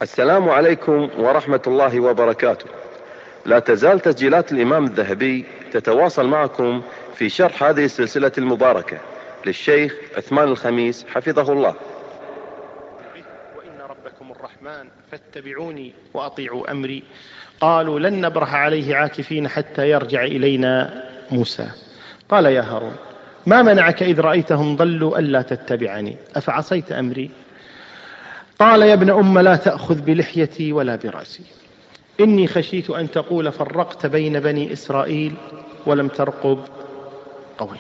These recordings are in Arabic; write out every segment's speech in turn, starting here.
السلام عليكم ورحمة الله وبركاته. لا تزال تسجيلات الإمام الذهبي تتواصل معكم في شرح هذه السلسلة المباركة للشيخ عثمان الخميس حفظه الله. وإن ربكم الرحمن فاتبعوني وأطيعوا أمري. قالوا لن نبرح عليه عاكفين حتى يرجع إلينا موسى. قال يا هارون ما منعك إذ رأيتهم ضلوا ألا تتبعني أفعصيت أمري؟ قال يا ابن أم لا تأخذ بلحيتي ولا برأسي إني خشيت أن تقول فرقت بين بني إسرائيل ولم ترقب قولي.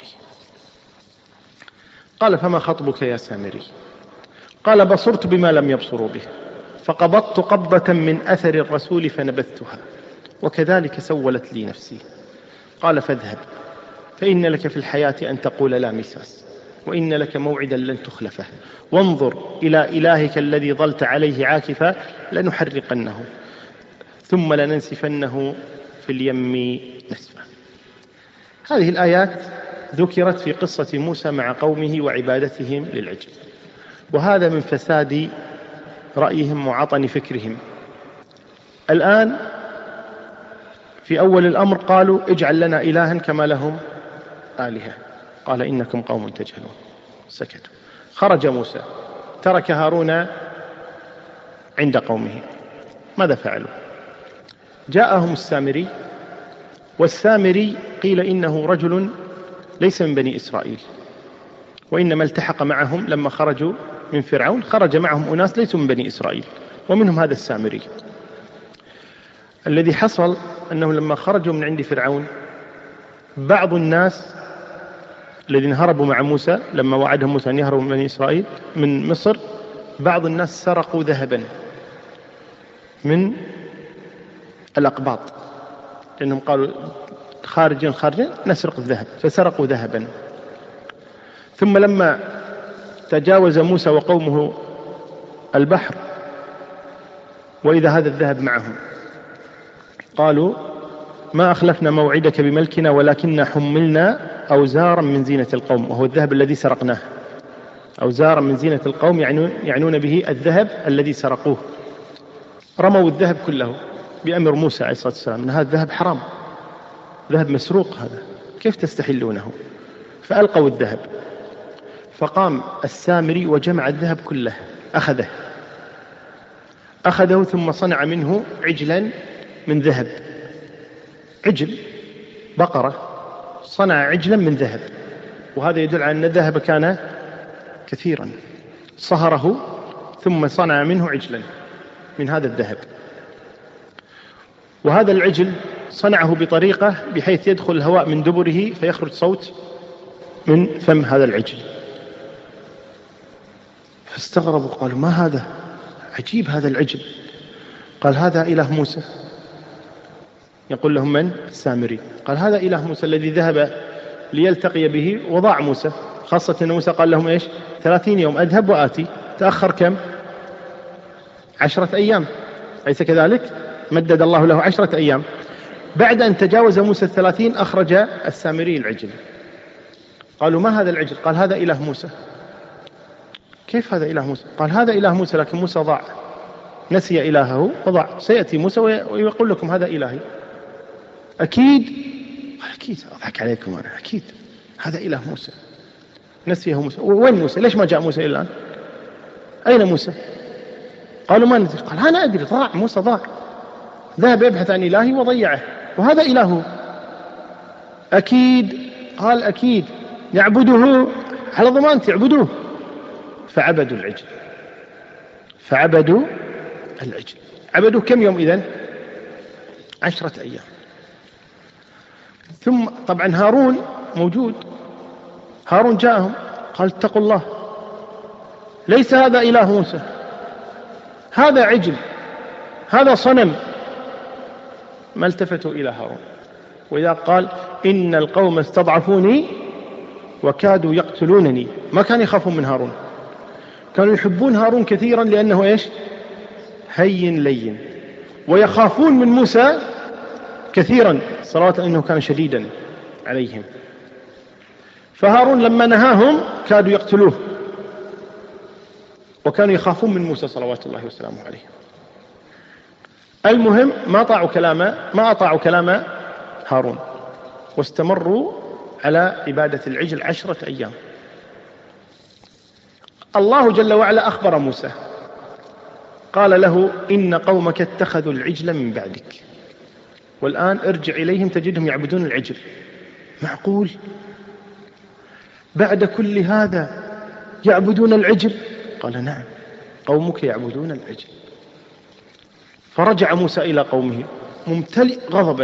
قال فما خطبك يا سامري؟ قال بصرت بما لم يبصروا به فقبضت قبضة من أثر الرسول فنبذتها وكذلك سولت لي نفسي. قال فاذهب فإن لك في الحياة أن تقول لا مساس وإن لك موعدا لن تخلفه وانظر إلى إلهك الذي ظلت عليه عاكفا لنحرقنه ثم لننسفنه في اليم نسفا. هذه الآيات ذكرت في قصة موسى مع قومه وعبادتهم للعجل، وهذا من فساد رأيهم وعطن فكرهم. الآن في أول الأمر قالوا اجعل لنا إلها كما لهم آلهة، قال إنكم قوم تجهلون. سكتوا. خرج موسى ترك هارون عند قومه. ماذا فعلوا؟ جاءهم السامري، والسامري قيل إنه رجل ليس من بني إسرائيل، وإنما التحق معهم لما خرجوا من فرعون، خرج معهم أناس ليسوا من بني إسرائيل ومنهم هذا السامري. الذي حصل أنه لما خرجوا من عند فرعون بعض الناس الذين هربوا مع موسى لما وعدهم موسى أن يهربوا من بني إسرائيل من مصر، بعض الناس سرقوا ذهبا من الأقباط، لأنهم قالوا خارجين نسرق الذهب، فسرقوا ذهبا. ثم لما تجاوز موسى وقومه البحر وإذا هذا الذهب معهم قالوا ما أخلفنا موعدك بملكنا ولكننا حملنا أوزارا من زينة القوم، وهو الذهب الذي سرقناه. أوزارا من زينة القوم يعنون به الذهب الذي سرقوه. رموا الذهب كله بأمر موسى عليه الصلاة والسلام، أن هذا الذهب حرام، ذهب مسروق، هذا كيف تستحلونه؟ فألقوا الذهب. فقام السامري وجمع الذهب كله، أخذه ثم صنع منه عجلا من ذهب، عجل بقرة، صنع عجلا من ذهب، وهذا يدل على أن الذهب كان كثيرا. صهره ثم صنع منه عجلا من هذا الذهب، وهذا العجل صنعه بطريقة بحيث يدخل الهواء من دبره فيخرج صوت من فم هذا العجل. فاستغربوا قالوا ما هذا؟ عجيب هذا العجل. قال هذا إله موسى. يقول لهم من؟ السامري. قال هذا إله موسى الذي ذهب ليلتقي به وضاع موسى، خاصة أن موسى قال لهم إيش؟ 30 يوم أذهب وآتي، تأخر كم؟ 10 أيام، أليس كذلك؟ مدد الله له 10 أيام. بعد أن تجاوز موسى 30 أخرج السامري العجل. قالوا ما هذا العجل؟ قال هذا إله موسى. كيف هذا إله موسى؟ قال هذا إله موسى لكن موسى ضاع، نسي إلهه وضاع، سيأتي موسى ويقول لكم هذا إلهي. أكيد أضحك عليكم أنا، أكيد هذا إله موسى، نسيه موسى. وين موسى؟ ليش ما جاء موسى إلى الآن؟ أين موسى؟ قالوا ما ندري. قال أنا أدري، ضاع موسى، ضاع، ذهب يبحث عن إلهي وضيعه، وهذا إلهه. أكيد. قال أكيد، يعبده على ضمانتي، يعبدوه. فعبدوا العجل. عبدوا كم يوم إذن؟ 10 أيام. ثم طبعا هارون موجود، هارون جاءهم قال اتقوا الله، ليس هذا إله موسى، هذا عجل، هذا صنم. ما التفتوا إلى هارون. وإذا قال إن القوم استضعفوني وكادوا يقتلونني، ما كانوا يخافون من هارون، كانوا يحبون هارون كثيرا لأنه إيش؟ هين لين. ويخافون من موسى كثيرا صراحة أنه كان شديدا عليهم. فهارون لما نهاهم كادوا يقتلوه، وكانوا يخافون من موسى صلوات الله وسلامه عليه. المهم ما أطاعوا كلام هارون، واستمروا على عبادة العجل 10 أيام. الله جل وعلا أخبر موسى قال له: إن قومك اتخذوا العجل من بعدك، والآن ارجع إليهم تجدهم يعبدون العجل. معقول بعد كل هذا يعبدون العجل؟ قال: نعم، قومك يعبدون العجل. فرجع موسى إلى قومه ممتلئ غضبا،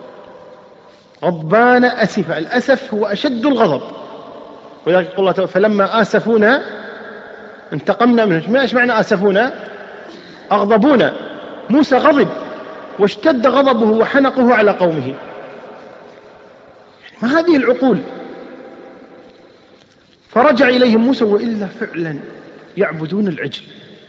غضبان أسفا. الأسف هو أشد الغضب، ولذلك يقول الله تعالى: فلما آسفونا انتقمنا منهم. ما إيش معنى آسفونا؟ أغضبونا. موسى غضب واشتد غضبه وحنقه على قومه. ما هذه العقول؟ فرجع إليهم موسى وإلا فعلا يعبدون العجل.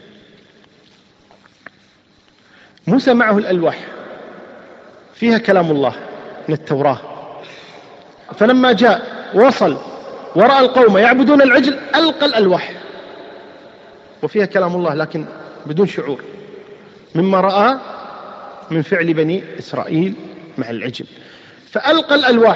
موسى معه الألواح فيها كلام الله من التوراة، فلما جاء وصل ورأى القوم يعبدون العجل ألقى الألواح وفيها كلام الله لكن بدون شعور مما رأى من فعل بني إسرائيل مع العجل. فألقى الألواح،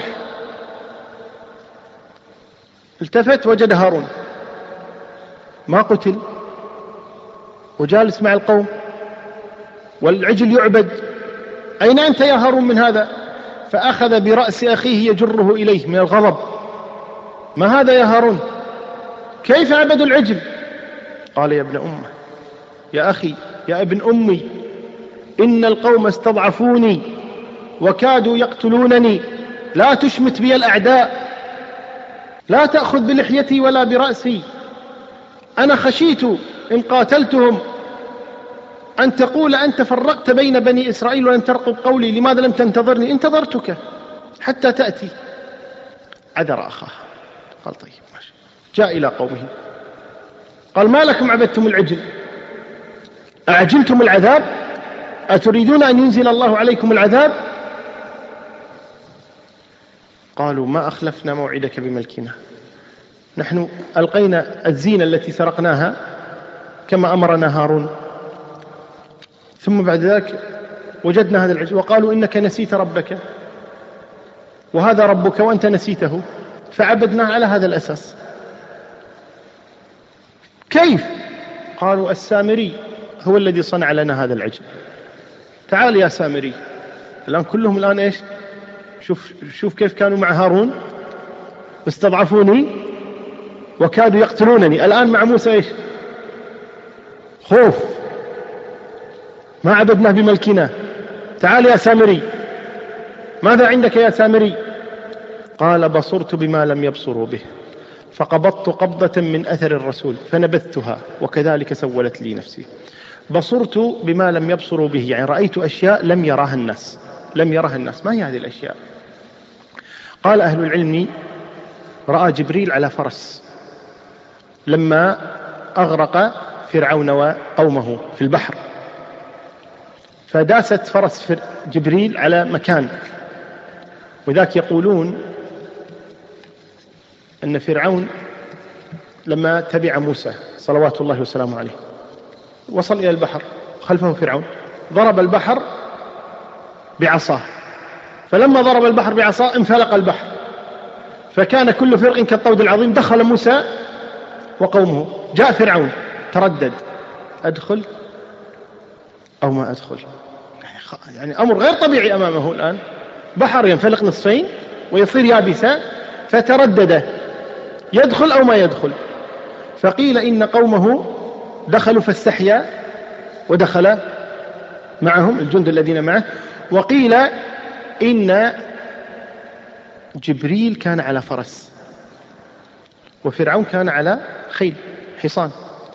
التفت وجد هارون ما قتل وجالس مع القوم والعجل يعبد. أين أنت يا هارون من هذا؟ فأخذ برأس أخيه يجره إليه من الغضب: ما هذا يا هارون؟ كيف عبدوا العجل؟ قال: يا ابن أمه، يا أخي، يا ابن أمي، إن القوم استضعفوني وكادوا يقتلونني، لا تشمت بي الأعداء، لا تأخذ بلحيتي ولا برأسي، أنا خشيت إن قاتلتهم أن تقول أنت فرقت بين بني إسرائيل ولم ترقب قولي، لماذا لم تنتظرني؟ انتظرتك حتى تأتي. عذر أخاه. قال: طيب ماشي. جاء إلى قومه قال: ما لكم عبدتم العجل؟ أعجلتم العذاب؟ أتريدون أن ينزل الله عليكم العذاب؟ قالوا: ما أخلفنا موعدك بملكنا، نحن ألقينا الزينة التي سرقناها كما أمرنا هارون، ثم بعد ذلك وجدنا هذا العجل، وقالوا إنك نسيت ربك وهذا ربك وأنت نسيته، فعبدناه على هذا الأساس. كيف؟ قالوا: السامري هو الذي صنع لنا هذا العجل. تعال يا سامري. الآن كلهم الآن إيش؟ شوف كيف كانوا مع هارون، استضعفوني وكادوا يقتلونني. الآن مع موسى إيش؟ خوف، ما عبدناه بملكنا. تعال يا سامري، ماذا عندك يا سامري؟ قال: بصرت بما لم يبصروا به، فقبضت قبضة من أثر الرسول فنبذتها وكذلك سولت لي نفسي. بصرت بما لم يبصروا به، يعني رأيت أشياء لم يراها الناس. ما هي هذه الأشياء؟ قال أهل العلم: رأى جبريل على فرس لما أغرق فرعون وقومه في البحر، فداست فرس جبريل على مكان، وذاك يقولون أن فرعون لما تبع موسى صلوات الله وسلامه عليه وصل إلى البحر، خلفه فرعون، ضرب البحر بعصاه، فلما ضرب البحر بعصاه انفلق البحر، فكان كل فرق كالطود العظيم. دخل موسى وقومه، جاء فرعون تردد: أدخل أو ما أدخل؟ يعني أمر غير طبيعي أمامه الآن، بحر ينفلق نصفين ويصير يابسا، فتردد يدخل أو ما يدخل. فقيل إن قومه دخلوا فاستحيا ودخل معهم الجند الذين معه، وقيل إن جبريل كان على فرس وفرعون كان على خيل حصان.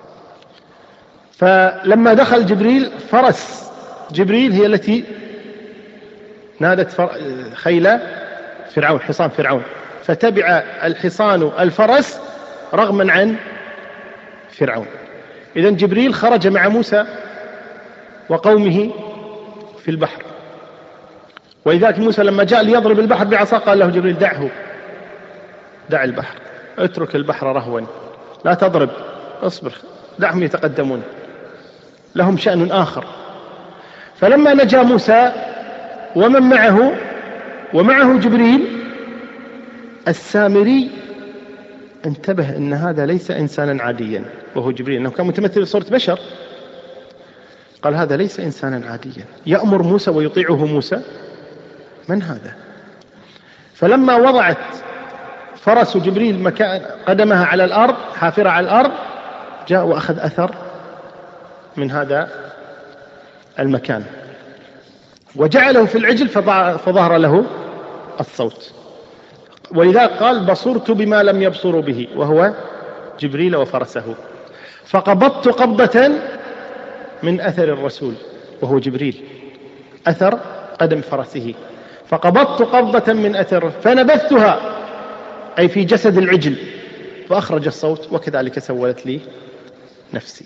فلما دخل جبريل، فرس جبريل هي التي نادت خيل فرعون، حصان فرعون، فتبع الحصان الفرس رغما عن فرعون. إذن جبريل خرج مع موسى وقومه في البحر، ولذلك موسى لما جاء ليضرب البحر بعصاه قال له جبريل: دع البحر، اترك البحر رهوا، لا تضرب، اصبر، دعهم يتقدمون، لهم شأن آخر. فلما نجا موسى ومن معه ومعه جبريل، السامري انتبه أن هذا ليس إنسانا عاديا، وهو جبريل، أنه كان متمثل بصورة بشر. قال هذا ليس إنسانا عاديا يأمر موسى ويطيعه موسى، من هذا؟ فلما وضعت فرس جبريل مكان قدمها على الأرض، حافرة على الأرض، جاء وأخذ أثر من هذا المكان وجعله في العجل فظهر له الصوت. ولذلك قال بصرت بما لم يبصروا به، وهو جبريل وفرسه. فقبضت قبضة من أثر الرسول، وهو جبريل، أثر قدم فرسه. فقبضت قبضة من أثر فنبذتها، أي في جسد العجل، فأخرج الصوت، وكذلك سولت لي نفسي.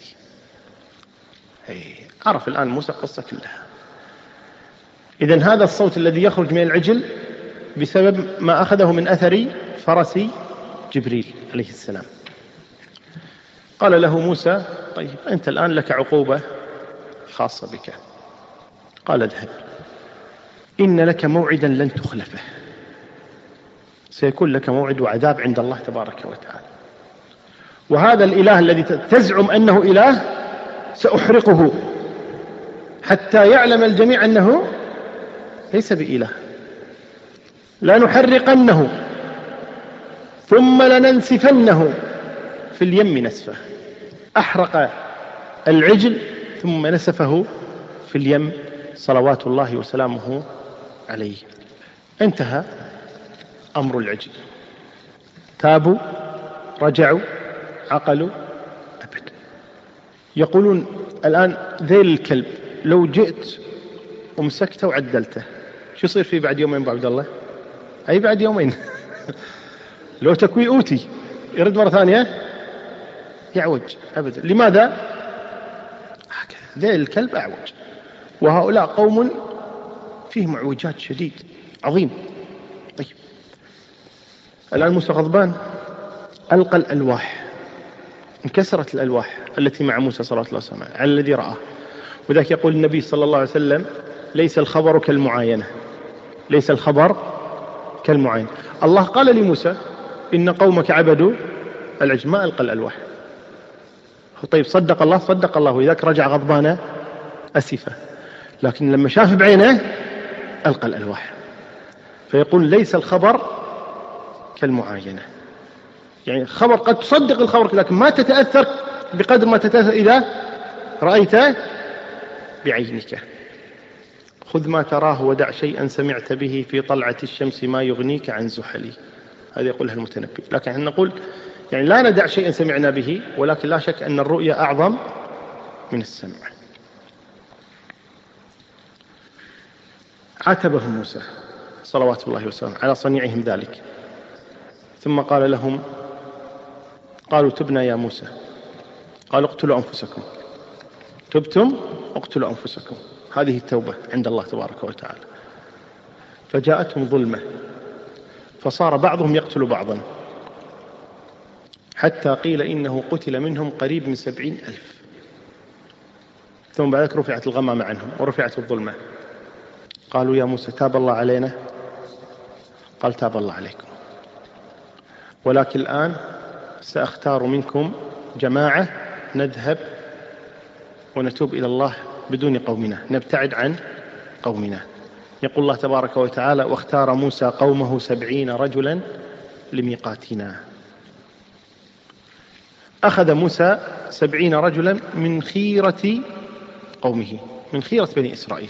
عرف الآن موسى قصة كلها. إذن هذا الصوت الذي يخرج من العجل بسبب ما أخذه من أثر فرس جبريل عليه السلام. قال له موسى طيب أنت الآن لك عقوبة خاصة بك. قال اذهب، إن لك موعدا لن تخلفه، سيكون لك موعد وعذاب عند الله تبارك وتعالى، وهذا الإله الذي تزعم أنه إله سأحرقه حتى يعلم الجميع أنه ليس بإله، لنحرقنه ثم لننسفنه في اليم نسفه. أحرق العجل ثم نسفه في اليم صلوات الله وسلامه عليه. انتهى أمر العجل، تابوا، رجعوا، عقلوا، أبدا. يقولون الآن ذيل الكلب لو جئت ومسكته وعدلته شو يصير فيه بعد يومين بعد الله؟ أي بعد يومين لو تكوي أوتي يرد مرة ثانية يعوج أبدا. لماذا؟ ذيل الكلب أعوج، وهؤلاء قوم فيهم اعوجاج شديد عظيم. طيب الآن موسى غضبان، ألقى الألواح، انكسرت الألواح التي مع موسى صلى الله عليه وسلم على الذي رآه. وذلك يقول النبي صلى الله عليه وسلم ليس الخبر كالمعاينة، ليس الخبر كالمعاينة. الله قال لموسى إن قومك عبدوا العجل، ما ألقى الألواح. طيب صدق الله، صدق الله، وذاك رجع غضبانه أسفة، لكن لما شاف بعينه ألقى الألواح. فيقول ليس الخبر كالمعاينة، يعني خبر قد تصدق الخبر لكن ما تتأثر بقدر ما تتأثر إذا رأيته بعينك. خذ ما تراه ودع شيئا سمعت به في طلعة الشمس ما يغنيك عن زحلي. هذا يقولها المتنبي. لكن احنا نقول يعني لا ندع شيئا سمعنا به، ولكن لا شك أن الرؤيا أعظم من السمع. عاتبهم موسى صلوات الله وسلامه على صنيعهم ذلك، ثم قال لهم قالوا تبنا يا موسى، قالوا اقتلوا أنفسكم، تبتم اقتلوا أنفسكم. هذه التوبة عند الله تبارك وتعالى. فجاءتهم ظلمة فصار بعضهم يقتل بعضا، حتى قيل إنه قتل منهم قريب من 70,000. ثم بعد ذلك رفعت الغمامة عنهم ورفعت الظلمة. قالوا يا موسى تاب الله علينا؟ قال تاب الله عليكم، ولكن الآن سأختار منكم جماعة نذهب ونتوب إلى الله بدون قومنا، نبتعد عن قومنا. يقول الله تبارك وتعالى واختار موسى قومه 70 رجلا لميقاتنا. أخذ موسى 70 رجلا من خيرة قومه، من خيرة بني إسرائيل.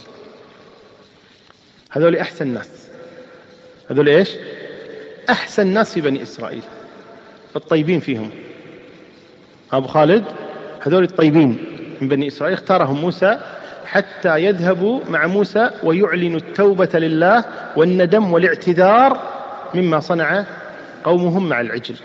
هذول أحسن ناس، هذول إيش؟ أحسن ناس في بني إسرائيل، الطيبين فيهم. أبو خالد هذول الطيبين من بني إسرائيل اختارهم موسى حتى يذهبوا مع موسى ويعلنوا التوبة لله والندم والاعتذار مما صنع قومهم مع العجل.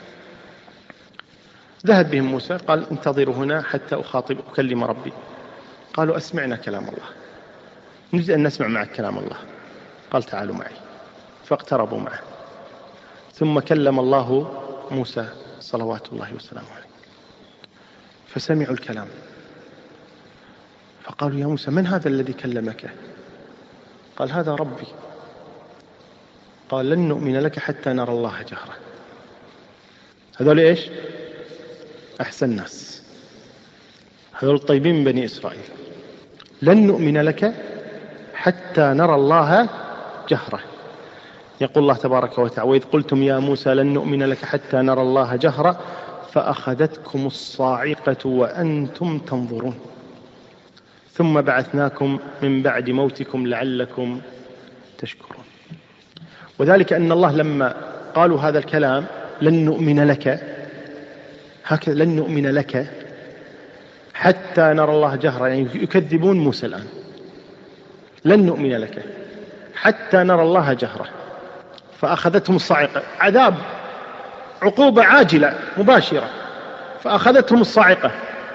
ذهب بهم موسى قال انتظروا هنا حتى أكلم ربي. قالوا أسمعنا كلام الله، نريد أن نسمع معك كلام الله. قال تعالوا معي، فاقتربوا معه. ثم كلم الله موسى صلوات الله وسلامه عليه، فسمعوا الكلام، فقالوا يا موسى من هذا الذي كلمك؟ قال هذا ربي. قال لن نؤمن لك حتى نرى الله جهرة. هذول إيش؟ أحسن الناس، هذول الطيبين من بني إسرائيل. لن نؤمن لك حتى نرى الله جهرة. يقول الله تبارك وتعالى وإذ قلتم يا موسى لن نؤمن لك حتى نرى الله جهرة فأخذتكم الصاعقة وأنتم تنظرون ثم بعثناكم من بعد موتكم لعلكم تشكرون. وذلك أن الله لما قالوا هذا الكلام لن نؤمن لك، هكذا لن نؤمن لك حتى نرى الله جهرة، يعني يكذبون موسى الآن. لن نؤمن لك حتى نرى الله جهرة فأخذتهم الصاعقة، عذاب عقوبة عاجلة مباشرة، فأخذتهم الصاعقة.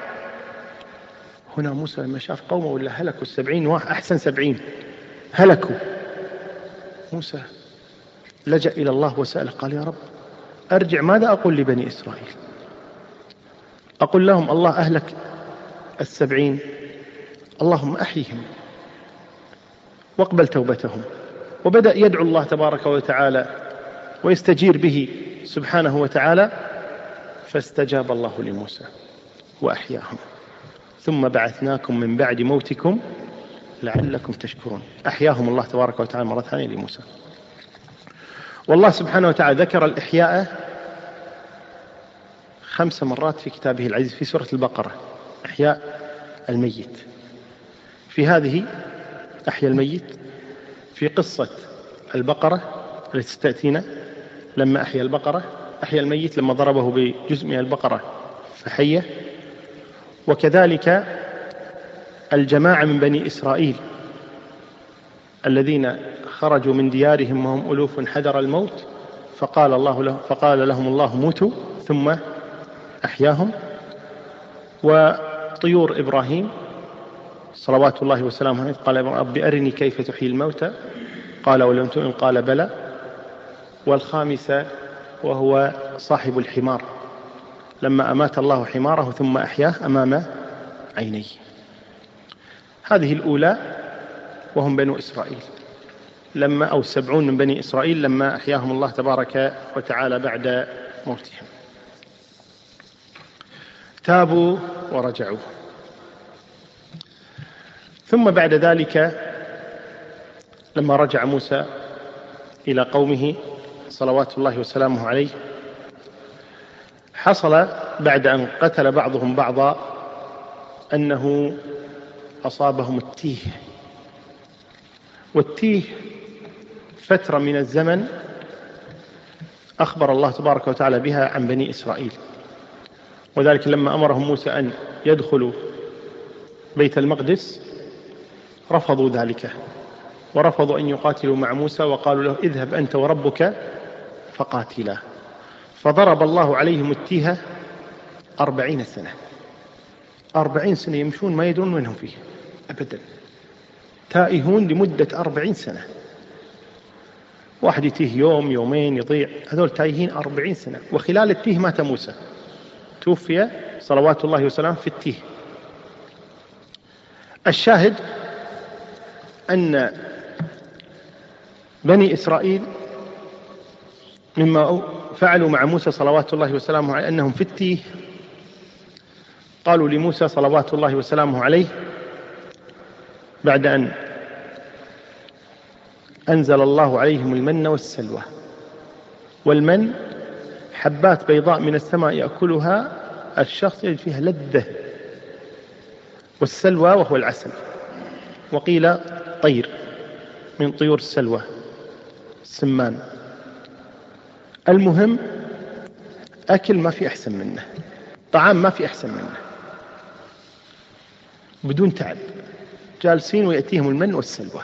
هنا موسى لما شاف قومه ولا هلكوا 70 واحد أحسن 70 هلكوا، موسى لجأ إلى الله وسأله قال يا رب أرجع ماذا أقول لبني إسرائيل؟ أقول لهم الله أهلك 70، اللهم أحيهم واقبل توبتهم. وبدأ يدعو الله تبارك وتعالى ويستجير به سبحانه وتعالى، فاستجاب الله لموسى وأحياهم ثم بعثناكم من بعد موتكم لعلكم تشكرون. أحياهم الله تبارك وتعالى مرة ثانية لموسى. والله سبحانه وتعالى ذكر الإحياء 5 مرات في كتابه العزيز في سورة البقرة، إحياء الميت. في هذه أحيا الميت، في قصة البقرة التي تأتينا لما أحيا البقرة، أحيا الميت لما ضربه بجزء من البقرة فحيه. وكذلك الجماعة من بني إسرائيل الذين خرجوا من ديارهم وهم ألوف حذر الموت فقال لهم الله موتوا ثم أحياهم. وطيور إبراهيم صلوات الله وسلامه عليه قال رب أرني كيف تحيي الموتى قال ولم تؤمن قال بلى. والخامسة وهو صاحب الحمار لما أمات الله حماره ثم أحياه أمام عينيه. هذه الأولى وهم بنو إسرائيل أو 70 من بني إسرائيل لما أحياهم الله تبارك وتعالى بعد موتهم. تابوا ورجعوا. ثم بعد ذلك لما رجع موسى إلى قومه صلوات الله وسلامه عليه، حصل بعد أن قتل بعضهم بعضا أنه أصابهم التيه. والتيه فترة من الزمن أخبر الله تبارك وتعالى بها عن بني إسرائيل. وذلك لما أمرهم موسى أن يدخلوا بيت المقدس رفضوا ذلك، ورفضوا أن يقاتلوا مع موسى، وقالوا له اذهب أنت وربك فقاتلا. فضرب الله عليهم التيه 40 سنة. 40 سنة يمشون ما يدرون وينهم فيه أبدا، تائهون لمدة 40 سنة. واحد يتيه يوم يومين يضيع، هذول تائهين 40 سنة. وخلال التيه مات موسى، توفي صلوات الله وسلامه في التيه. الشاهد أن بني إسرائيل مما فعلوا مع موسى صلوات الله وسلامه عليه أنهم في التيه قالوا لموسى صلوات الله وسلامه عليه بعد أن أنزل الله عليهم المن والسلوى. والمن حبات بيضاء من السماء يأكلها الشخص يجد فيها لذة، والسلوى وهو العسل، وقيل طير من طيور السلوى السمان. المهم أكل ما في أحسن منه، طعام ما في أحسن منه، بدون تعب، جالسين ويأتيهم المن والسلوى.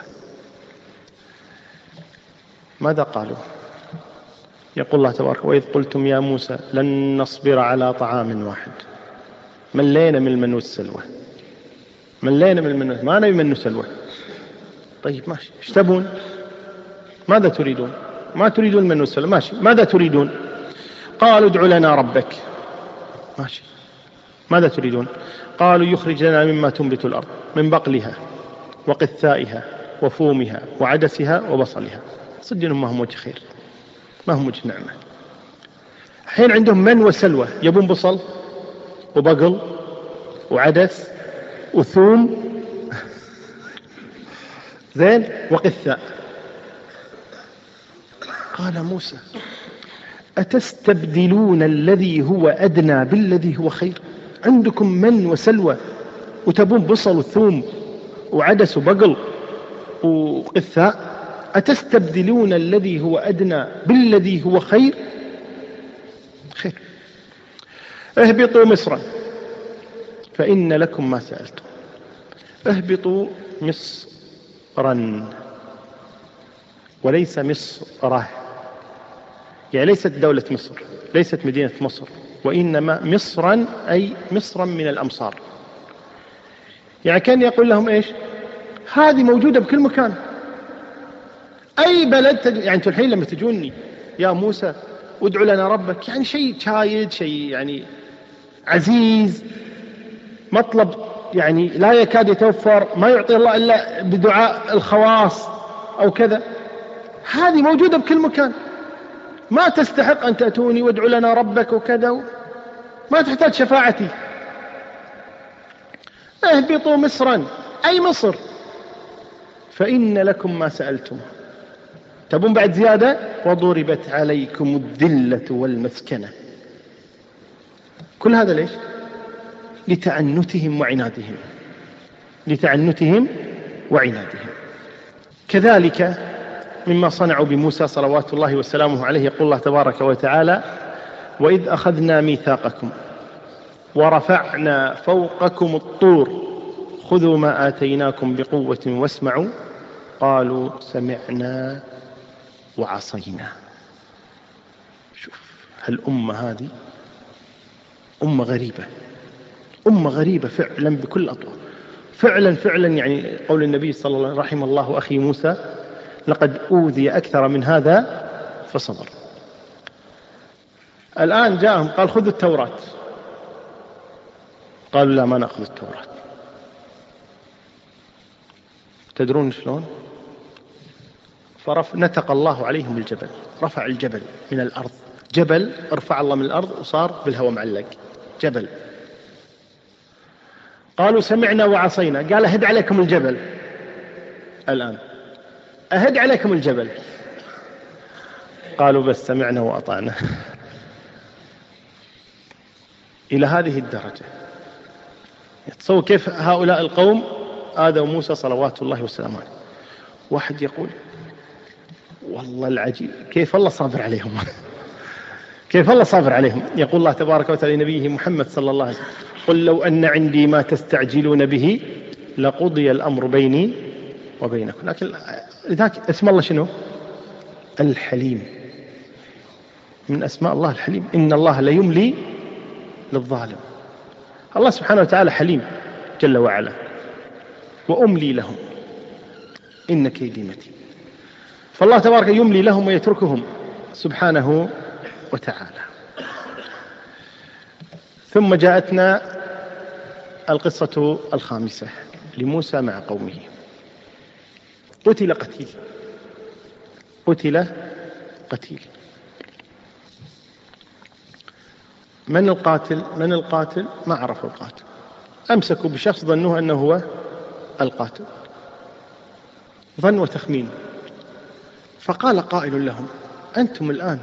ماذا قالوا؟ يقول الله تبارك وإذ قلتم يا موسى لن نصبر على طعام واحد. ملينا من المن والسلوى، ملينا من المن، ما نبي من وسلوى. طيب ماشي، ايش تبون؟ ماذا تريدون؟ ما تريدون المن والسلوى، ماشي، ماذا تريدون؟ قالوا ادع لنا ربك. ماشي، ماذا تريدون؟ قالوا يخرج لنا مما تنبت الأرض. من بقلها وقثائها وفومها وعدسها وبصلها. صدق ما هم وجه خير، ما هم وجه نعمة. حين عندهم من وسلوى، يبون بصل وبقل وعدس وثوم زين وقثاء. قال موسى: أتستبدلون الذي هو أدنى بالذي هو خير؟ عندكم من وسلوى وتبون بصل وثوم وعدس وبقل وقثاء؟ أتستبدلون الذي هو أدنى بالذي هو خير؟ خير. اهبطوا مصرا فإن لكم ما سألتم. اهبطوا مصرا وليس مصره، يعني ليست دولة مصر، ليست مدينة مصر، وإنما مصرا أي مصرا من الأمصار. يعني كان يقول لهم إيش؟ هذه موجودة بكل مكان، أي بلد يعني أنتم الحين لما تجوني يا موسى ادعوا لنا ربك، يعني شيء شايد، شيء يعني عزيز، مطلب يعني لا يكاد يتوفر، ما يعطي الله إلا بدعاء الخواص أو كذا. هذه موجودة بكل مكان، ما تستحق أن تأتوني وادعوا لنا ربك وكذا، ما تحتاج شفاعتي. اهبطوا مصرا أي مصر فإن لكم ما سألتم. تبون بعد زيادة؟ وضربت عليكم الذلة والمسكنة. كل هذا ليش؟ لتعنتهم وعنادهم، لتعنتهم وعنادهم. كذلك مما صنعوا بموسى صلوات الله وسلامه عليه، يقول الله تبارك وتعالى: وإذ أخذنا ميثاقكم ورفعنا فوقكم الطور خذوا ما آتيناكم بقوة واسمعوا قالوا سمعنا وعصينا. شوف هالأمة هذه أمة غريبة، أمة غريبة فعلا بكل أطوار. فعلا يعني قول النبي صلى الله عليه وسلم: رحم الله أخي موسى لقد أوذي أكثر من هذا فصبر. الآن جاءهم قال خذوا التوراة، قالوا لا ما نأخذ التوراة. تدرون شلون؟ نتق الله عليهم الجبل، رفع الجبل من الأرض، جبل ارفع الله من الأرض وصار بالهواء معلق جبل. قالوا سمعنا وعصينا، قال أهد عليكم الجبل، الآن أهد عليكم الجبل. قالوا بس سمعنا وأطعنا. إلى هذه الدرجة. تصور كيف هؤلاء القوم آذوا موسى صلوات الله وسلامه عليه. واحد يقول والله العجيب كيف الله صابر عليهم كيف الله صابر عليهم. يقول الله تبارك وتعالى لنبيه محمد صلى الله عليه وسلم: قل لو أن عندي ما تستعجلون به لقضي الأمر بيني وبينكم. لكن لذلك اسم الله شنو؟ الحليم. من أسماء الله الحليم. إن الله لا يملي للظالم. الله سبحانه وتعالى حليم جل وعلا. وأملي لهم إن كيدي متين. فالله تبارك يملي لهم ويتركهم سبحانه وتعالى. ثم جاءتنا القصة الخامسة لموسى مع قومه. قتل قتيل. من القاتل؟ ما عرفوا القاتل. أمسكوا بشخص ظنوه أنه هو القاتل، ظن وتخمين. فقال قائل لهم: أنتم الآن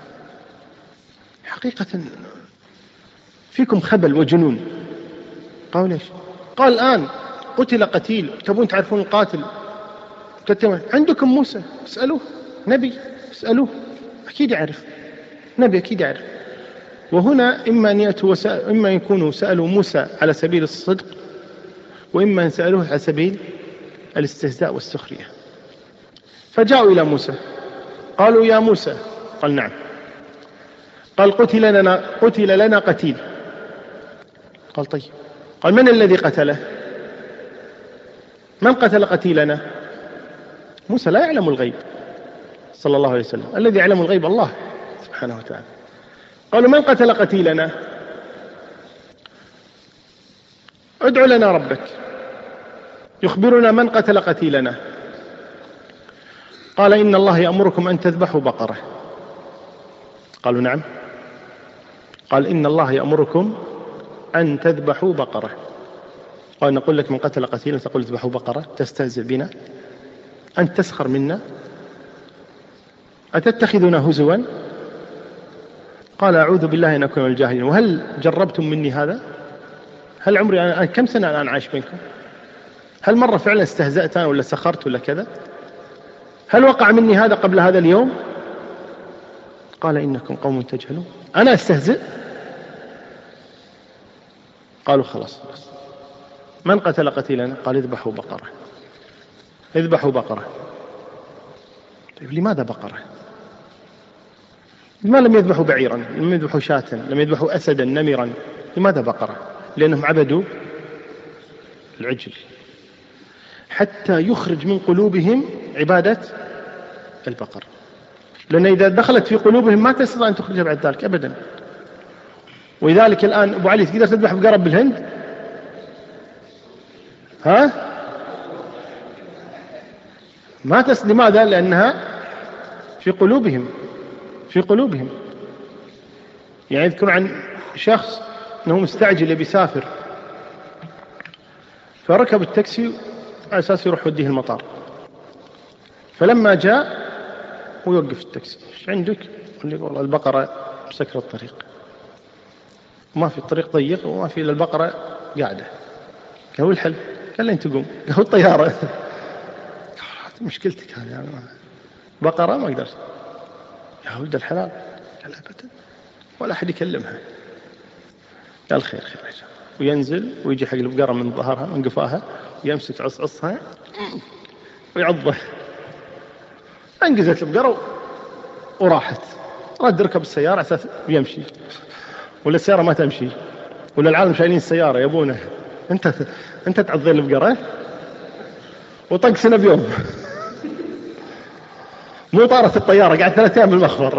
حقيقة فيكم خبل وجنون. قالوا ليش؟ قال الآن قتل قتيل، تبون تعرفون القاتل؟ عندكم موسى، اسألوه، نبي، اسألوه أكيد يعرف، نبي أكيد يعرف. وهنا إما أن يأتوا إما يكونوا سألوا موسى على سبيل الصدق، وإما أن سألوه على سبيل الاستهزاء والسخرية. فجاءوا إلى موسى قالوا: يا موسى. قال: نعم. قال: قتل لنا قتيل. قال: طيب. قال: من الذي قتله؟ من قتل قتيلنا؟ موسى لا يعلم الغيب صلى الله عليه وسلم، الذي يعلم الغيب الله سبحانه وتعالى. قالوا: من قتل قتيلنا؟ ادعوا لنا ربك. يخبرنا من قتل قتيلنا. قال إن الله يأمركم أن تذبحوا بقرة. قالوا نعم. قال إن الله يأمركم أن تذبحوا بقرة. قال نقول لك من قتل قتيلا تقول اذبحوا بقرة؟ تستهزئ بنا؟ أنت تسخر منا؟ أتتخذنا هزوا؟ قال أعوذ بالله أن أكون من الجاهلين. وهل جربتم مني هذا؟ هل عمري أنا كم سنة الآن عايش بينكم؟ هل مرة فعلا استهزأت أنا ولا سخرت ولا كذا؟ هل وقع مني هذا قبل هذا اليوم؟ قال إنكم قوم تجهلون. أنا أستهزئ؟ قالوا خلاص. من قتل قتيلنا؟ قال اذبحوا بقرة. اذبحوا بقرة. طيب لماذا بقرة؟ لما لم يذبحوا بعيرا؟ لم يذبحوا شاة؟ لم يذبحوا أسدا نمرا؟ لماذا بقرة؟ لأنهم عبدوا العجل حتى يخرج من قلوبهم عبادة البقر، لأن إذا دخلت في قلوبهم ما تستطيع أن تخرجها بعد ذلك أبدا. ولذلك الآن أبو علي تقدر تذبح بقرة بالهند؟ ها؟ ما لماذا؟ لأنها في قلوبهم. في قلوبهم. يعني يذكر عن شخص أنه مستعجل يبي يسافر، فركب التاكسي على أساس يروح يوديه المطار، فلما جاء ويوقف التاكسي، ايش عندك؟ قال لي والله البقرة مسكرة الطريق، ما في الطريق ضيق وما في إلا البقرة قاعدة. قال الحل؟ قال لين تقوم. قال الطيارة. مشكلتك هذه يعني بقرة ما أقدر. يا ولد الحلال. قال أبدا ولا أحد يكلمها. قال خير خير. وينزل ويجي حق البقرة من ظهرها من قفاها ويمسك عصعصها ويعضه. انقزت البقرة وراحت. رد ركب السيارة أساس يمشي، ولا السيارة ما تمشي، ولا العالم شايلين السيارة يبونه. أنت تعضي البقرة وطق سنة بيوم. مو طارت الطيارة، قاعد 3 أيام بالمخبر.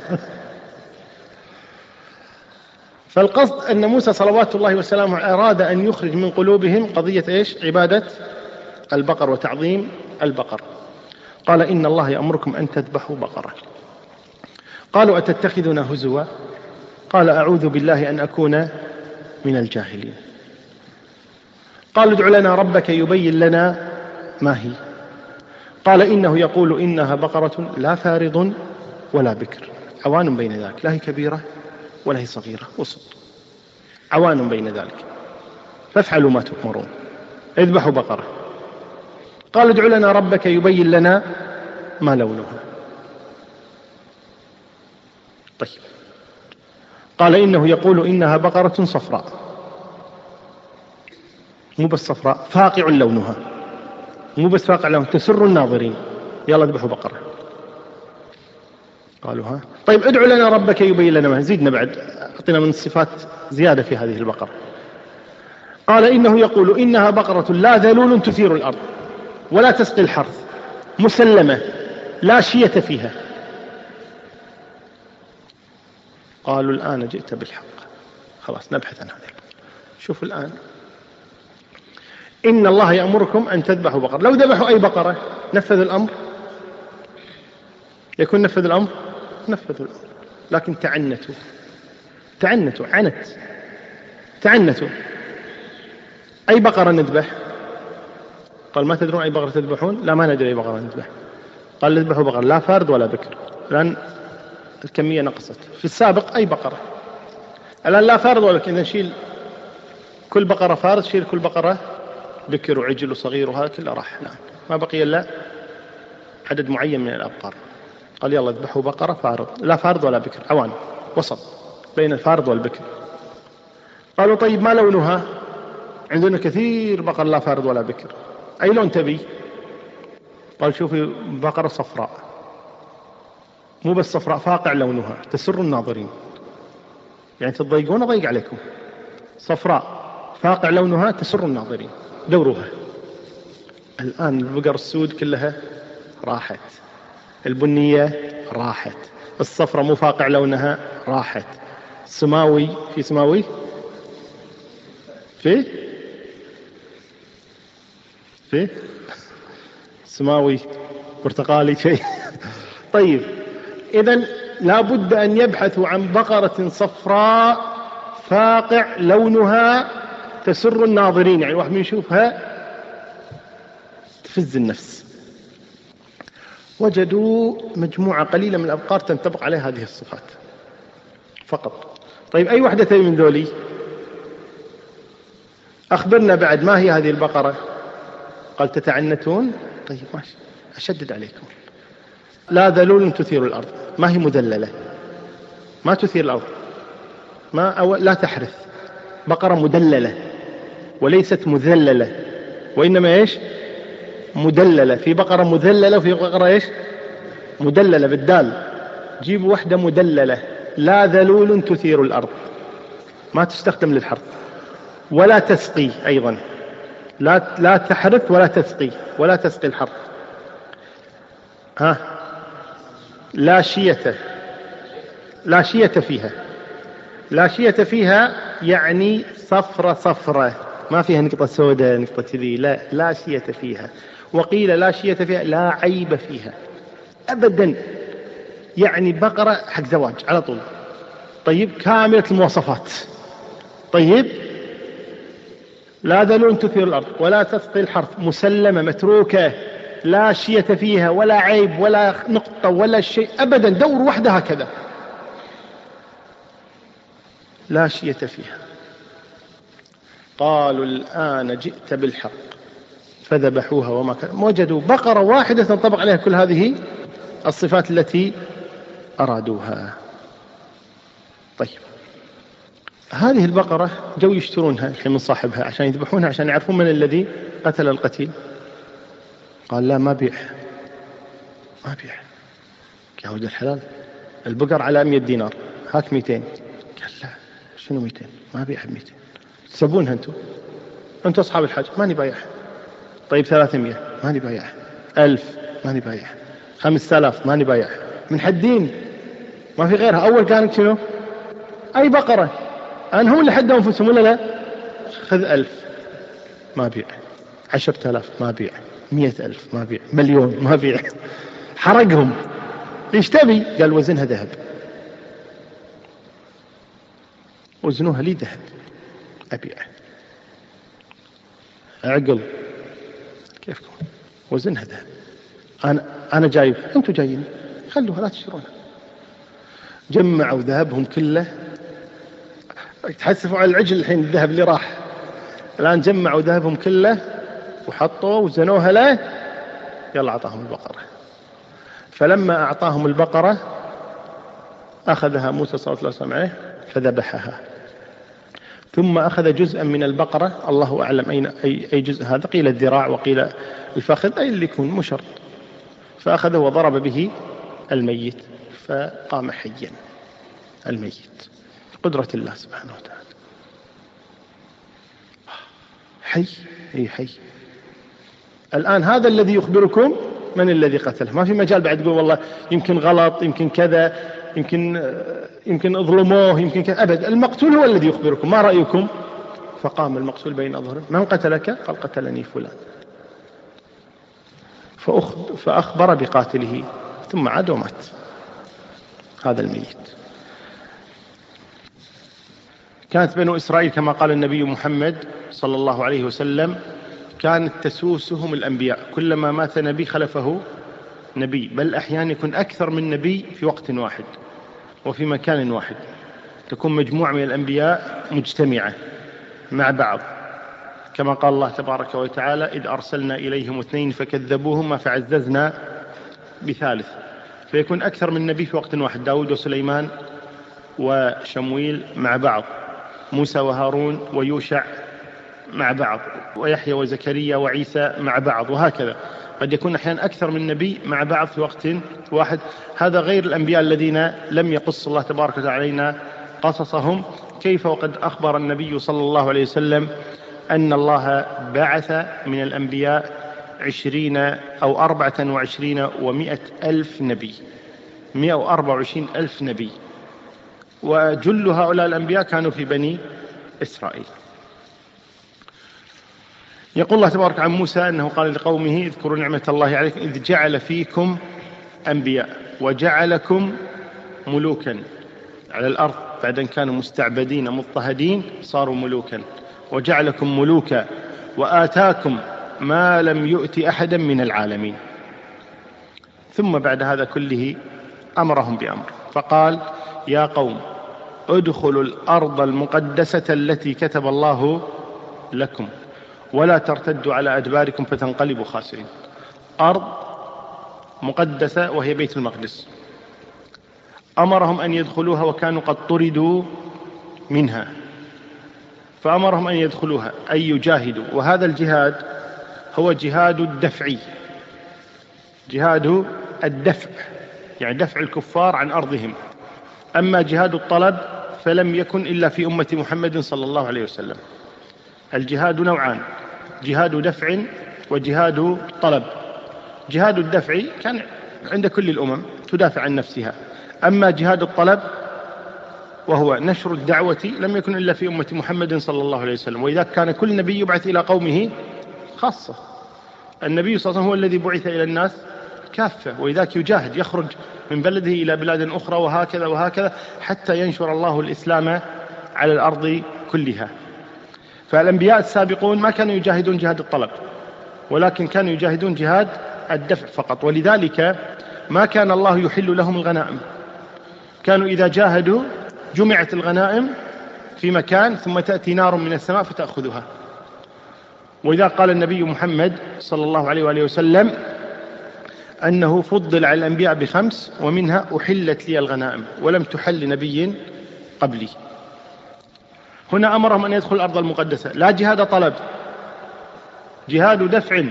فالقصد أن موسى صلوات الله وسلامه أراد أن يخرج من قلوبهم قضية إيش؟ عبادة البقر وتعظيم البقر. قال إن الله يأمركم أن تذبحوا بقرة. قالوا أتتخذنا هزوا؟ قال أعوذ بالله أن أكون من الجاهلين. قالوا ادع لنا ربك يبين لنا ما هي. قال إنه يقول إنها بقرة لا فارض ولا بكر عوان بين ذلك، لا هي كبيرة ولا هي صغيرة، وسط عوان بين ذلك، فافعلوا ما تؤمرون، اذبحوا بقرة. قال ادع لنا ربك يبين لنا ما لونها. طيب قال إنه يقول إنها بقرة صفراء، مو بس صفراء، فاقع لونها، مو بس فاقع لونها، تسر الناظرين. يلا اذبحوا بقرة. قالوا ها طيب ادعوا لنا ربك يبين لنا ما، زيدنا بعد، اعطينا من الصفات زيادة في هذه البقرة. قال إنه يقول إنها بقرة لا ذلول تثير الأرض ولا تسقي الحرث، مسلمة لا شية فيها. قالوا الآن جئت بالحق، خلاص نبحث عن هذا. شوف الآن إن الله يأمركم أن تذبحوا بقرة. لو ذبحوا أي بقرة نفذ الأمر، يكون نفذ الأمر، نفذوا الأمر، لكن تعنتوا. أي بقرة نذبح؟ قال ما تدرون أي بقرة تذبحون؟ لا ما ندري أي بقرة نذبح. قال نذبحوا بقرة لا فارد ولا بكر، لأن الكمية نقصت. في السابق أي بقرة، الآن لا فارد ولا بكر، نشيل كل بقرة فارد، شيل كل بقرة بكر وعجل وصغير، وهذا كله راح الآن، ما بقي إلا عدد معين من الأبقار. قال يلا اذبحوا بقرة فارض، لا فارض ولا بكر، عوان وسط بين الفارض والبكر. قالوا طيب ما لونها؟ عندنا كثير بقر لا فارض ولا بكر، أي لون تبي؟ قال شوفي بقرة صفراء، مو بس صفراء، فاقع لونها، تسر الناظرين، يعني تضيقون أضيق عليكم. صفراء فاقع لونها تسر الناظرين، دوروها. الآن البقر السود كلها راحت، البنية راحت، الصفرة مو فاقع لونها راحت، سماوي في سماوي في فيه سماوي برتقالي شيء. طيب إذن لا بد أن يبحثوا عن بقرة صفراء فاقع لونها تسر الناظرين، يعني واحد من يشوفها تفز النفس. وجدوا مجموعة قليلة من الأبقار تنطبق عليها هذه الصفات فقط. طيب أي وحدة تبي من ذولي؟ أخبرنا بعد ما هي هذه البقرة؟ قال تتعنتون. طيب ماشي، أشدد عليكم. لا ذلول تثير الأرض، ما هي مذللة، ما تثير الأرض، لا تحرث. بقرة مدللة وليست مذللة، وإنما إيش؟ مدللة. في بقرة مذللة وفي بقرة إيش؟ مدللة بالدال. جيبوا وحدة مدللة. لا ذلول تثير الأرض، ما تستخدم للحرث ولا تسقي أيضا، لا تحرث ولا تسقي ولا تسقي الحرث. لا شية فيها. لا شية فيها يعني صفرة، ما فيها نقطة سوداء نقطة كذي، لا شية فيها. وقيل لا شية فيها لا عيب فيها أبدا، يعني بقرة حق زواج على طول. طيب كاملة المواصفات. طيب لا ذلول تثير الأرض ولا تسقي الحرث، مسلمة متروكة، لا شية فيها ولا عيب ولا نقطة ولا شيء أبدا، دور وحدها هكذا لا شية فيها. قالوا الآن جئت بالحق فذبحوها وما كان. وجدوا بقرة واحدة تنطبق عليها كل هذه الصفات التي أرادوها. طيب هذه البقرة جو يشترونها الحين من صاحبها عشان يذبحونها، عشان يعرفون من الذي قتل القتيل. قال لا، ما بيع يا ولد الحلال، البقر على 100 دينار، هات 200. قال لا، شنو 200؟ ما بيع ب 200. تسبونها انتم أصحاب الحاج، ماني بايعها. طيب 300 ماني بايعها. 1000 ماني بايعها. 5000 ماني بايعها. من حدين ما في غيرها. أول كانت شنو؟ أي بقرة أنهم اللي حدوا أنفسهم ولا لا؟ خذ 1000 ما بيع، 10,000 ما بيع، 100,000 ما بيع، مليون ما بيع. حرقهم. ليش تبي؟ قال وزنها ذهب. وزنوها لي ذهب أبيع. عقل كيفكم؟ وزنها ذهب. أنا جايب، أنتوا جايين، خلوها لا تشترونها. جمعوا ذهبهم كله. تحسفوا على العجل الحين، الذهب اللي راح. الآن جمعوا ذهبهم كله وحطوا وزنوها له. يلا أعطاهم البقرة. فلما أعطاهم البقرة أخذها موسى صلى الله عليه وسلم عليه فذبحها، ثم أخذ جزءا من البقرة، الله أعلم أي جزء هذا، قيل الذراع وقيل الفخذ، أي اللي يكون مشر، فأخذه وضرب به الميت فقام حيا الميت. قدرة الله سبحانه وتعالى. حي. الآن هذا الذي يخبركم من الذي قتله. ما في مجال بعد تقول والله يمكن غلط، يمكن كذا، يمكن اظلموه، يمكن كذا. أبد، المقتول هو الذي يخبركم. ما رأيكم؟ فقام المقتول بين أظهره. من قتلك؟ قال قتلني فلان. فأخبر بقاتله ثم عاد ومات هذا الميت. كانت بنو إسرائيل كما قال النبي محمد صلى الله عليه وسلم كانت تسوسهم الأنبياء، كلما مات نبي خلفه نبي، بل أحيانا يكون أكثر من نبي في وقت واحد وفي مكان واحد. تكون مجموعة من الأنبياء مجتمعة مع بعض، كما قال الله تبارك وتعالى إذ أرسلنا إليهم 2 فكذبوهما فعززنا ب3. فيكون أكثر من نبي في وقت واحد، داود وسليمان وشمويل مع بعض، موسى وهارون ويوشع مع بعض، ويحيى وزكريا وعيسى مع بعض، وهكذا. قد يكون أحيانا أكثر من نبي مع بعض في وقت واحد. هذا غير الأنبياء الذين لم يقص الله تبارك وتعالى علينا قصصهم. كيف وقد أخبر النبي صلى الله عليه وسلم أن الله بعث من الأنبياء 20 أو 24 و100 ألف نبي، 124 ألف نبي، وجل هؤلاء الأنبياء كانوا في بني إسرائيل. يقول الله تبارك عن موسى أنه قال لقومه اذكروا نعمة الله عليكم إذ جعل فيكم أنبياء وجعلكم ملوكا على الأرض بعد أن كانوا مستعبدين مضطهدين صاروا ملوكا وجعلكم ملوكا وآتاكم ما لم يؤت أحدا من العالمين. ثم بعد هذا كله أمرهم بأمر فقال يا قوم ادخلوا الأرض المقدسة التي كتب الله لكم ولا ترتدوا على أدباركم فتنقلبوا خاسرين. أرض مقدسة وهي بيت المقدس، أمرهم أن يدخلوها وكانوا قد طردوا منها، فأمرهم أن يدخلوها أي يجاهدوا. وهذا الجهاد هو جهاد الدفع، جهاد الدفع يعني دفع الكفار عن أرضهم. أما جهاد الطلب فلم يكن إلا في أمة محمد صلى الله عليه وسلم. الجهاد نوعان، جهاد دفع وجهاد طلب. جهاد الدفع كان عند كل الأمم تدافع عن نفسها، أما جهاد الطلب وهو نشر الدعوة لم يكن إلا في أمة محمد صلى الله عليه وسلم. وإذا كان كل نبي يبعث إلى قومه خاصة، النبي صلى الله عليه وسلم هو الذي بعث إلى الناس كافة، وإذاك يجاهد يخرج من بلده إلى بلاد أخرى وهكذا وهكذا حتى ينشر الله الإسلام على الأرض كلها. فالأنبياء السابقون ما كانوا يجاهدون جهاد الطلب ولكن كانوا يجاهدون جهاد الدفع فقط، ولذلك ما كان الله يحل لهم الغنائم، كانوا إذا جاهدوا جمعت الغنائم في مكان ثم تأتي نار من السماء فتأخذها. وإذا قال النبي محمد صلى الله عليه وآله وسلم أنه فضل على الأنبياء ب5 ومنها أحلت لي الغنائم ولم تحل نبي قبلي. هنا أمرهم أن يدخل الأرض المقدسة، لا جهاد طلب، جهاد دفع،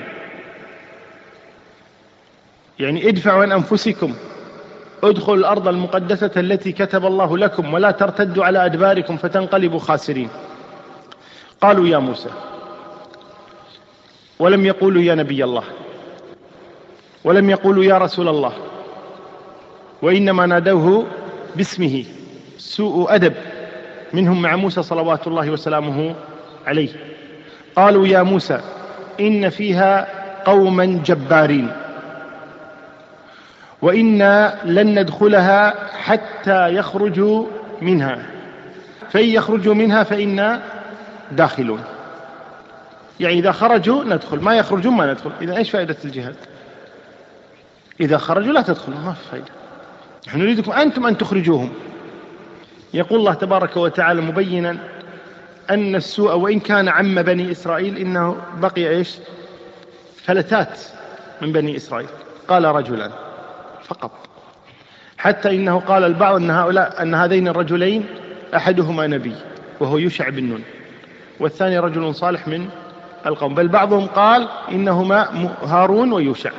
يعني ادفعوا عن أنفسكم، ادخلوا الأرض المقدسة التي كتب الله لكم ولا ترتدوا على أدباركم فتنقلبوا خاسرين. قالوا يا موسى، ولم يقولوا يا نبي الله، ولم يقولوا يا رسول الله، وإنما نادوه باسمه. سوء أدب منهم مع موسى صلوات الله وسلامه عليه. قالوا يا موسى إن فيها قوما جبارين وإنا لن ندخلها حتى يخرجوا منها، فإن يخرجوا منها فإنا داخلون. يعني إذا خرجوا ندخل، ما يخرجون ما ندخل. إذا إيش فائدة الجهاد؟ إذا خرجوا لا تدخلوا، ما في فائدة. نحن نريدكم أنتم أن تخرجوهم. يقول الله تبارك وتعالى مبينا أن السوء وإن كان عم بني إسرائيل إنه بقي إيش؟ فلتات من بني إسرائيل. قال رجلان فقط، حتى إنه قال البعض أن هذين الرجلين أحدهما نبي وهو يوشع بن نون، والثاني رجل صالح من القوم، بل بعضهم قال إنهما هارون ويوشع.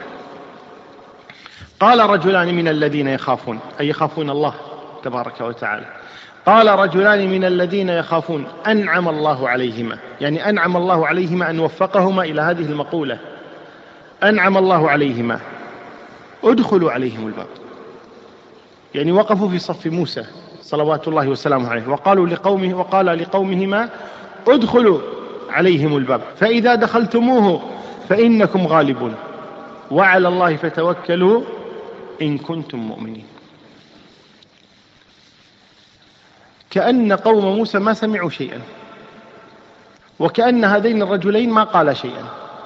قال رجلان من الذين يخافون، أي يخافون الله تبارك وتعالى، قال رجلان من الذين يخافون أنعم الله عليهما، يعني أنعم الله عليهما أن وفقهما إلى هذه المقولة، أنعم الله عليهما ادخلوا عليهم الباب. يعني وقفوا في صف موسى صلوات الله وسلامه عليه وقال لقومهما ادخلوا عليهم الباب فإذا دخلتموه فإنكم غالبون وعلى الله فتوكلوا إن كنتم مؤمنين. كأن قوم موسى ما سمعوا شيئا، وكأن هذين الرجلين ما قال شيئا،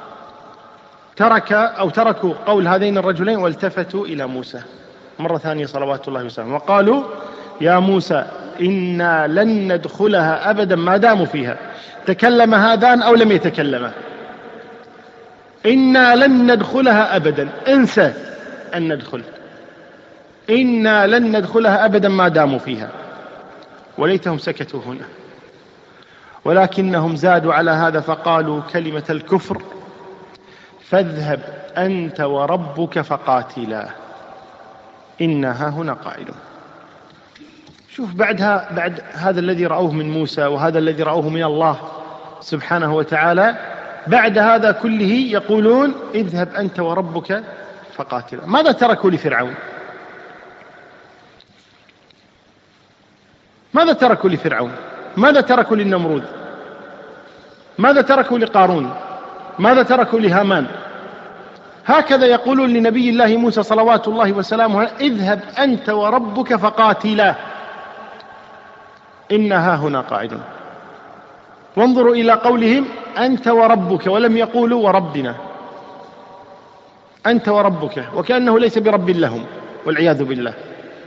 تركوا قول هذين الرجلين والتفتوا إلى موسى مرة ثانية صلوات الله وسلامه وقالوا يا موسى إنا لن ندخلها أبدا ما داموا فيها. تكلم هذان أو لم يتكلما؟ إنا لن ندخلها أبدا، انسى أن ندخل، إنا لن ندخلها أبدا ما داموا فيها. وليتهم سكتوا هنا، ولكنهم زادوا على هذا فقالوا كلمة الكفر فاذهب أنت وربك فقاتلا إنها هنا قائلون. شوف بعد هذا الذي رأوه من موسى وهذا الذي رأوه من الله سبحانه وتعالى، بعد هذا كله يقولون اذهب أنت وربك فقاتلا. ماذا تركوا لفرعون؟ ماذا تركوا لفرعون؟ ماذا تركوا للنمرود؟ ماذا تركوا لقارون؟ ماذا تركوا لهامان؟ هكذا يقولون لنبي الله موسى صلوات الله وسلامه اذهب أنت وربك فقاتلا إنها هنا قاعدون. وانظروا إلى قولهم أنت وربك، ولم يقولوا وربنا، أنت وربك، وكأنه ليس برب لهم والعياذ بالله.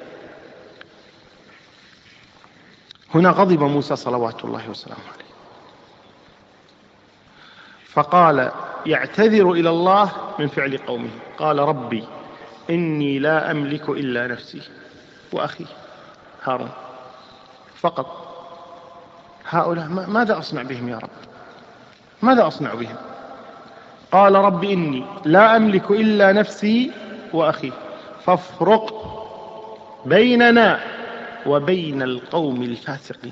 هنا غضب موسى صلوات الله وسلامه عليه، فقال يعتذر إلى الله من فعل قومه، قال ربي إني لا أملك إلا نفسي وأخي هارون فقط. هؤلاء ماذا أصنع بهم يا رب؟ ماذا أصنع بهم؟ قال رب إني لا أملك إلا نفسي وأخي فافرق بيننا وبين القوم الفاسقين.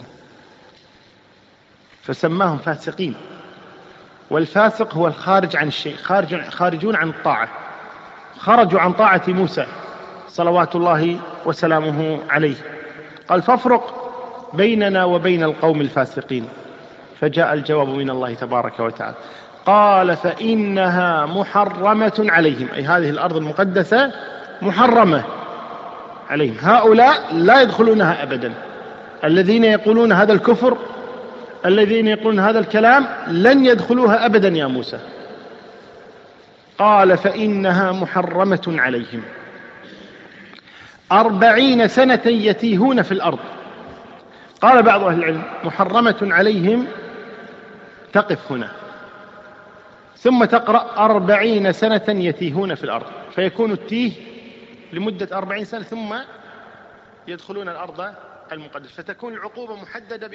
فسماهم فاسقين، والفاسق هو الخارج عن الشيء، خارجون عن الطاعة، خرجوا عن طاعة موسى صلوات الله وسلامه عليه. قال فافرق بيننا وبين القوم الفاسقين. فجاء الجواب من الله تبارك وتعالى قال فإنها محرمة عليهم، أي هذه الأرض المقدسة محرمة عليهم، هؤلاء لا يدخلونها أبدا. الذين يقولون هذا الكفر، الذين يقولون هذا الكلام لن يدخلوها أبدا يا موسى. قال فإنها محرمة عليهم 40 سنة يتيهون في الأرض. قال بعض أهل العلم محرمة عليهم تقف هنا ثم تقرأ 40 سنة يتيهون في الأرض، فيكون التيه لمدة 40 سنة ثم يدخلون الأرض المقدسة، فتكون العقوبة محددة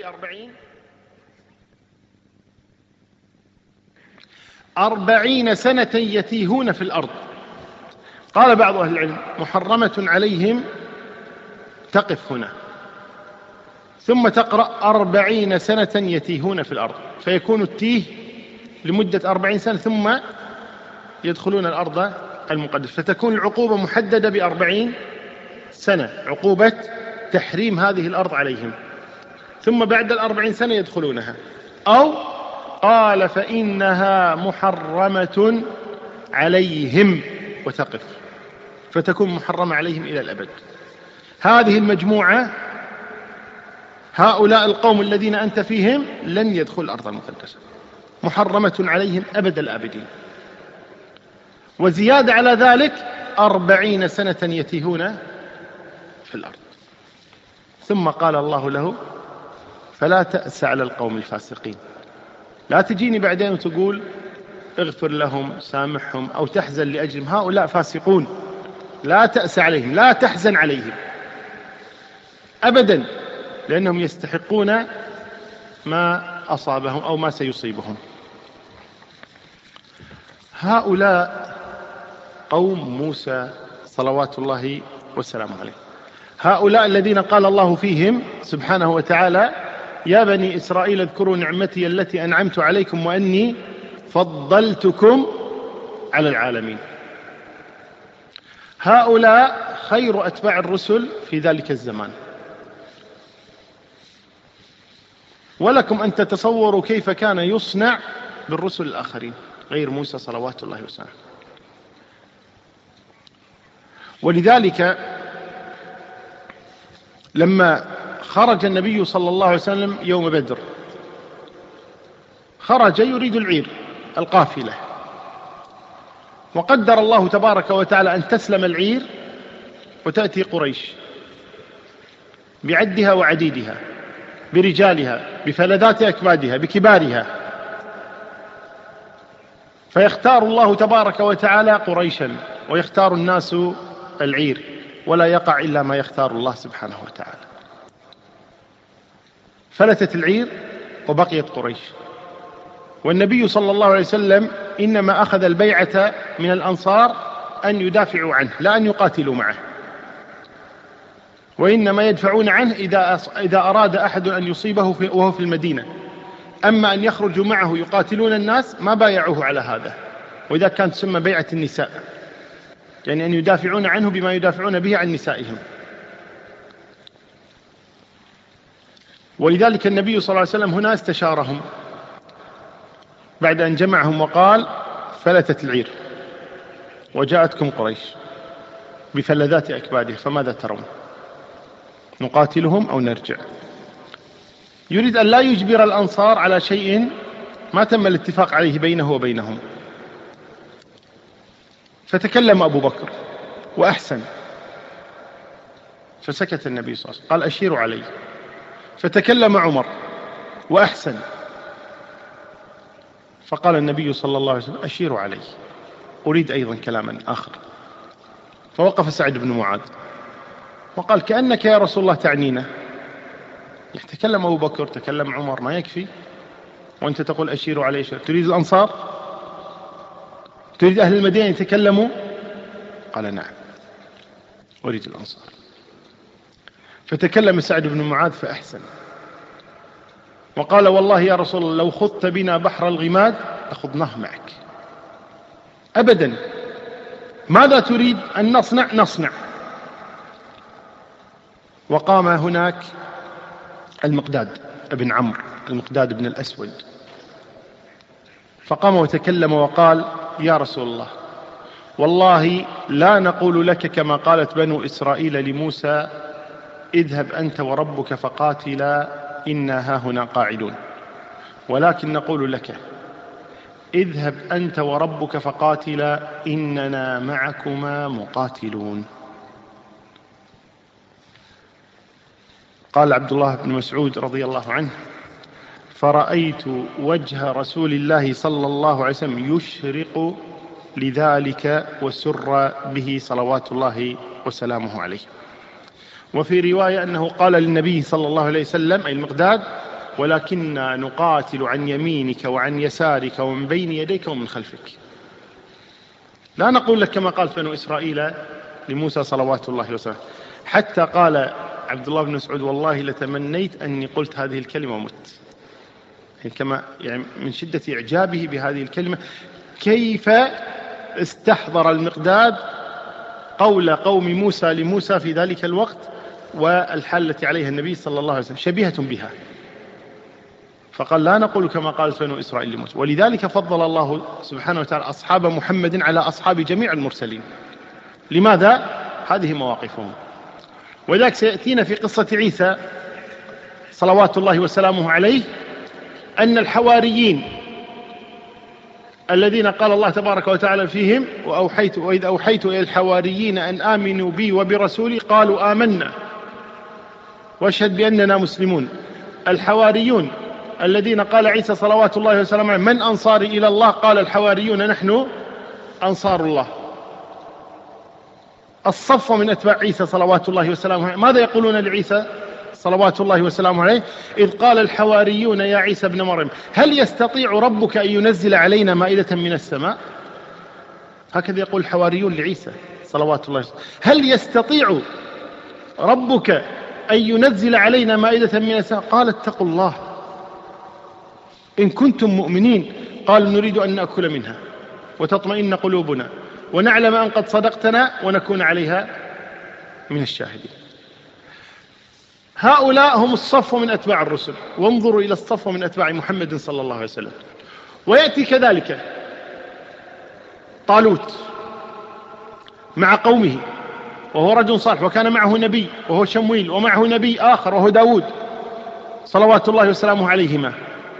ب40 سنة يتيهون في الأرض. قال بعض أهل العلم محرمة عليهم تقف هنا ثم تقرأ 40 سنة يتيهون في الأرض، فيكون التيه لمدة 40 سنة ثم يدخلون الأرض المقدسة، فتكون العقوبة محددة ب40 سنة، عقوبة تحريم هذه الأرض عليهم، ثم بعد 40 سنة يدخلونها. أو قال فإنها محرمة عليهم وتقف، فتكون محرمة عليهم إلى الأبد. هذه المجموعة، هؤلاء القوم الذين أنت فيهم لن يدخل الأرض المقدسة، محرمة عليهم أبد الآبدين. وزيادة على ذلك 40 سنة يتيهون في الأرض. ثم قال الله له فلا تأس على القوم الفاسقين. لا تجيني بعدين وتقول اغفر لهم سامحهم أو تحزن لأجلهم، هؤلاء فاسقون، لا تأس عليهم، لا تحزن عليهم أبدا، لأنهم يستحقون ما أصابهم أو ما سيصيبهم. هؤلاء قوم موسى صلوات الله وسلامه عليه، هؤلاء الذين قال الله فيهم سبحانه وتعالى يا بني إسرائيل اذكروا نعمتي التي أنعمت عليكم وأني فضلتكم على العالمين. هؤلاء خير أتباع الرسل في ذلك الزمان، ولكم أن تتصوروا كيف كان يصنع بالرسل الآخرين غير موسى صلوات الله وسلامه. ولذلك لما خرج النبي صلى الله عليه وسلم يوم بدر، خرج يريد العير القافلة، وقدر الله تبارك وتعالى أن تسلم العير وتأتي قريش بعدها وعديدها، برجالها، بفلذات أكبادها، بكبارها، فيختار الله تبارك وتعالى قريشا ويختار الناس العير، ولا يقع إلا ما يختار الله سبحانه وتعالى. فلتت العير وبقيت قريش، والنبي صلى الله عليه وسلم إنما أخذ البيعة من الأنصار أن يدافعوا عنه، لا أن يقاتلوا معه، وإنما يدفعون عنه إذا أراد أحد أن يصيبه وهو في المدينة. أما أن يخرجوا معه يقاتلون الناس ما بايعوه على هذا، وإذا كانت تسمى بيعة النساء، يعني أن يدافعون عنه بما يدافعون به عن نسائهم. ولذلك النبي صلى الله عليه وسلم هنا استشارهم بعد أن جمعهم وقال: فلتت العير وجاءتكم قريش بفلذات أكبادها، فماذا ترون؟ نقاتلهم أو نرجع؟ يريد أن لا يجبر الأنصار على شيء ما تم الاتفاق عليه بينه وبينهم. فتكلم أبو بكر وأحسن، فسكت النبي صلى الله عليه وسلم، قال: أشيروا علي. فتكلم عمر وأحسن، فقال النبي صلى الله عليه وسلم: أشيروا علي، أريد أيضا كلاما آخر. فوقف سعد بن معاذ وقال: كأنك يا رسول الله تعنينا. يتكلم أبو بكر، تكلم عمر، ما يكفي وأنت تقول أشيروا علي؟ تريد الأنصار؟ تريد أهل المدينة يتكلموا؟ قال: نعم، أريد الأنصار. فتكلم سعد بن معاذ فأحسن وقال: والله يا رسول الله لو خضت بنا بحر الغماد لخضناه معك أبدا، ماذا تريد أن نصنع؟ نصنع. وقام هناك المقداد بن عمرو، المقداد بن الأسود، فقام وتكلم وقال: يا رسول الله والله لا نقول لك كما قالت بنو إسرائيل لموسى: اذهب أنت وربك فقاتلا إنا هاهنا قاعدون، ولكن نقول لك: اذهب أنت وربك فقاتلا إننا معكما مقاتلون. قال عبد الله بن مسعود رضي الله عنه: فرأيت وجه رسول الله صلى الله عليه وسلم يشرق لذلك وسر به صلوات الله وسلامه عليه. وفي رواية أنه قال للنبي صلى الله عليه وسلم أي المقداد: ولكننا نقاتل عن يمينك وعن يسارك ومن بين يديك ومن خلفك، لا نقول لك كما قال بنو إسرائيل لموسى صلوات الله وسلامه. حتى قال عبد الله بن مسعود: والله لتمنيت أني قلت هذه الكلمة ومت. كما يعني من شدة إعجابه بهذه الكلمة، كيف استحضر المقداد قول قوم موسى لموسى في ذلك الوقت والحال التي عليها النبي صلى الله عليه وسلم شبيهة بها. فقال: لا نقول كما قالت بنو إسرائيل لموسى. ولذلك فضل الله سبحانه وتعالى أصحاب محمد على أصحاب جميع المرسلين. لماذا؟ هذه مواقفهم. وذلك سيأتينا في قصة عيسى صلوات الله وسلامه عليه أن الحواريين الذين قال الله تبارك وتعالى فيهم: وإذ أوحيت إلى الحواريين أن آمنوا بي وبرسولي قالوا آمنا واشهد بأننا مسلمون. الحواريون الذين قال عيسى صلوات الله وسلامه عليه: من أنصاري إلى الله؟ قال الحواريون: نحن أنصار الله. الصف من أتباع عيسى صلوات الله وسلامه عليه ماذا يقولون لعيسى صلوات الله وسلامه عليه؟ إذ قال الحواريون يا عيسى ابن مريم هل يستطيع ربك أن ينزل علينا مائدة من السماء؟ هكذا يقول الحواريون لعيسى صلوات الله وسلامه: هل يستطيع ربك أن ينزل علينا مائدة من السماء؟ قال: اتقوا الله إن كنتم مؤمنين. قال: نريد أن نأكل منها وتطمئن قلوبنا ونعلم أن قد صدقتنا ونكون عليها من الشاهدين. هؤلاء هم الصف من أتباع الرسل. وانظروا إلى الصف من أتباع محمد صلى الله عليه وسلم. ويأتي كذلك طالوت مع قومه وهو رجل صالح وكان معه نبي وهو شمويل، ومعه نبي آخر وهو داود صلوات الله وسلامه عليهما.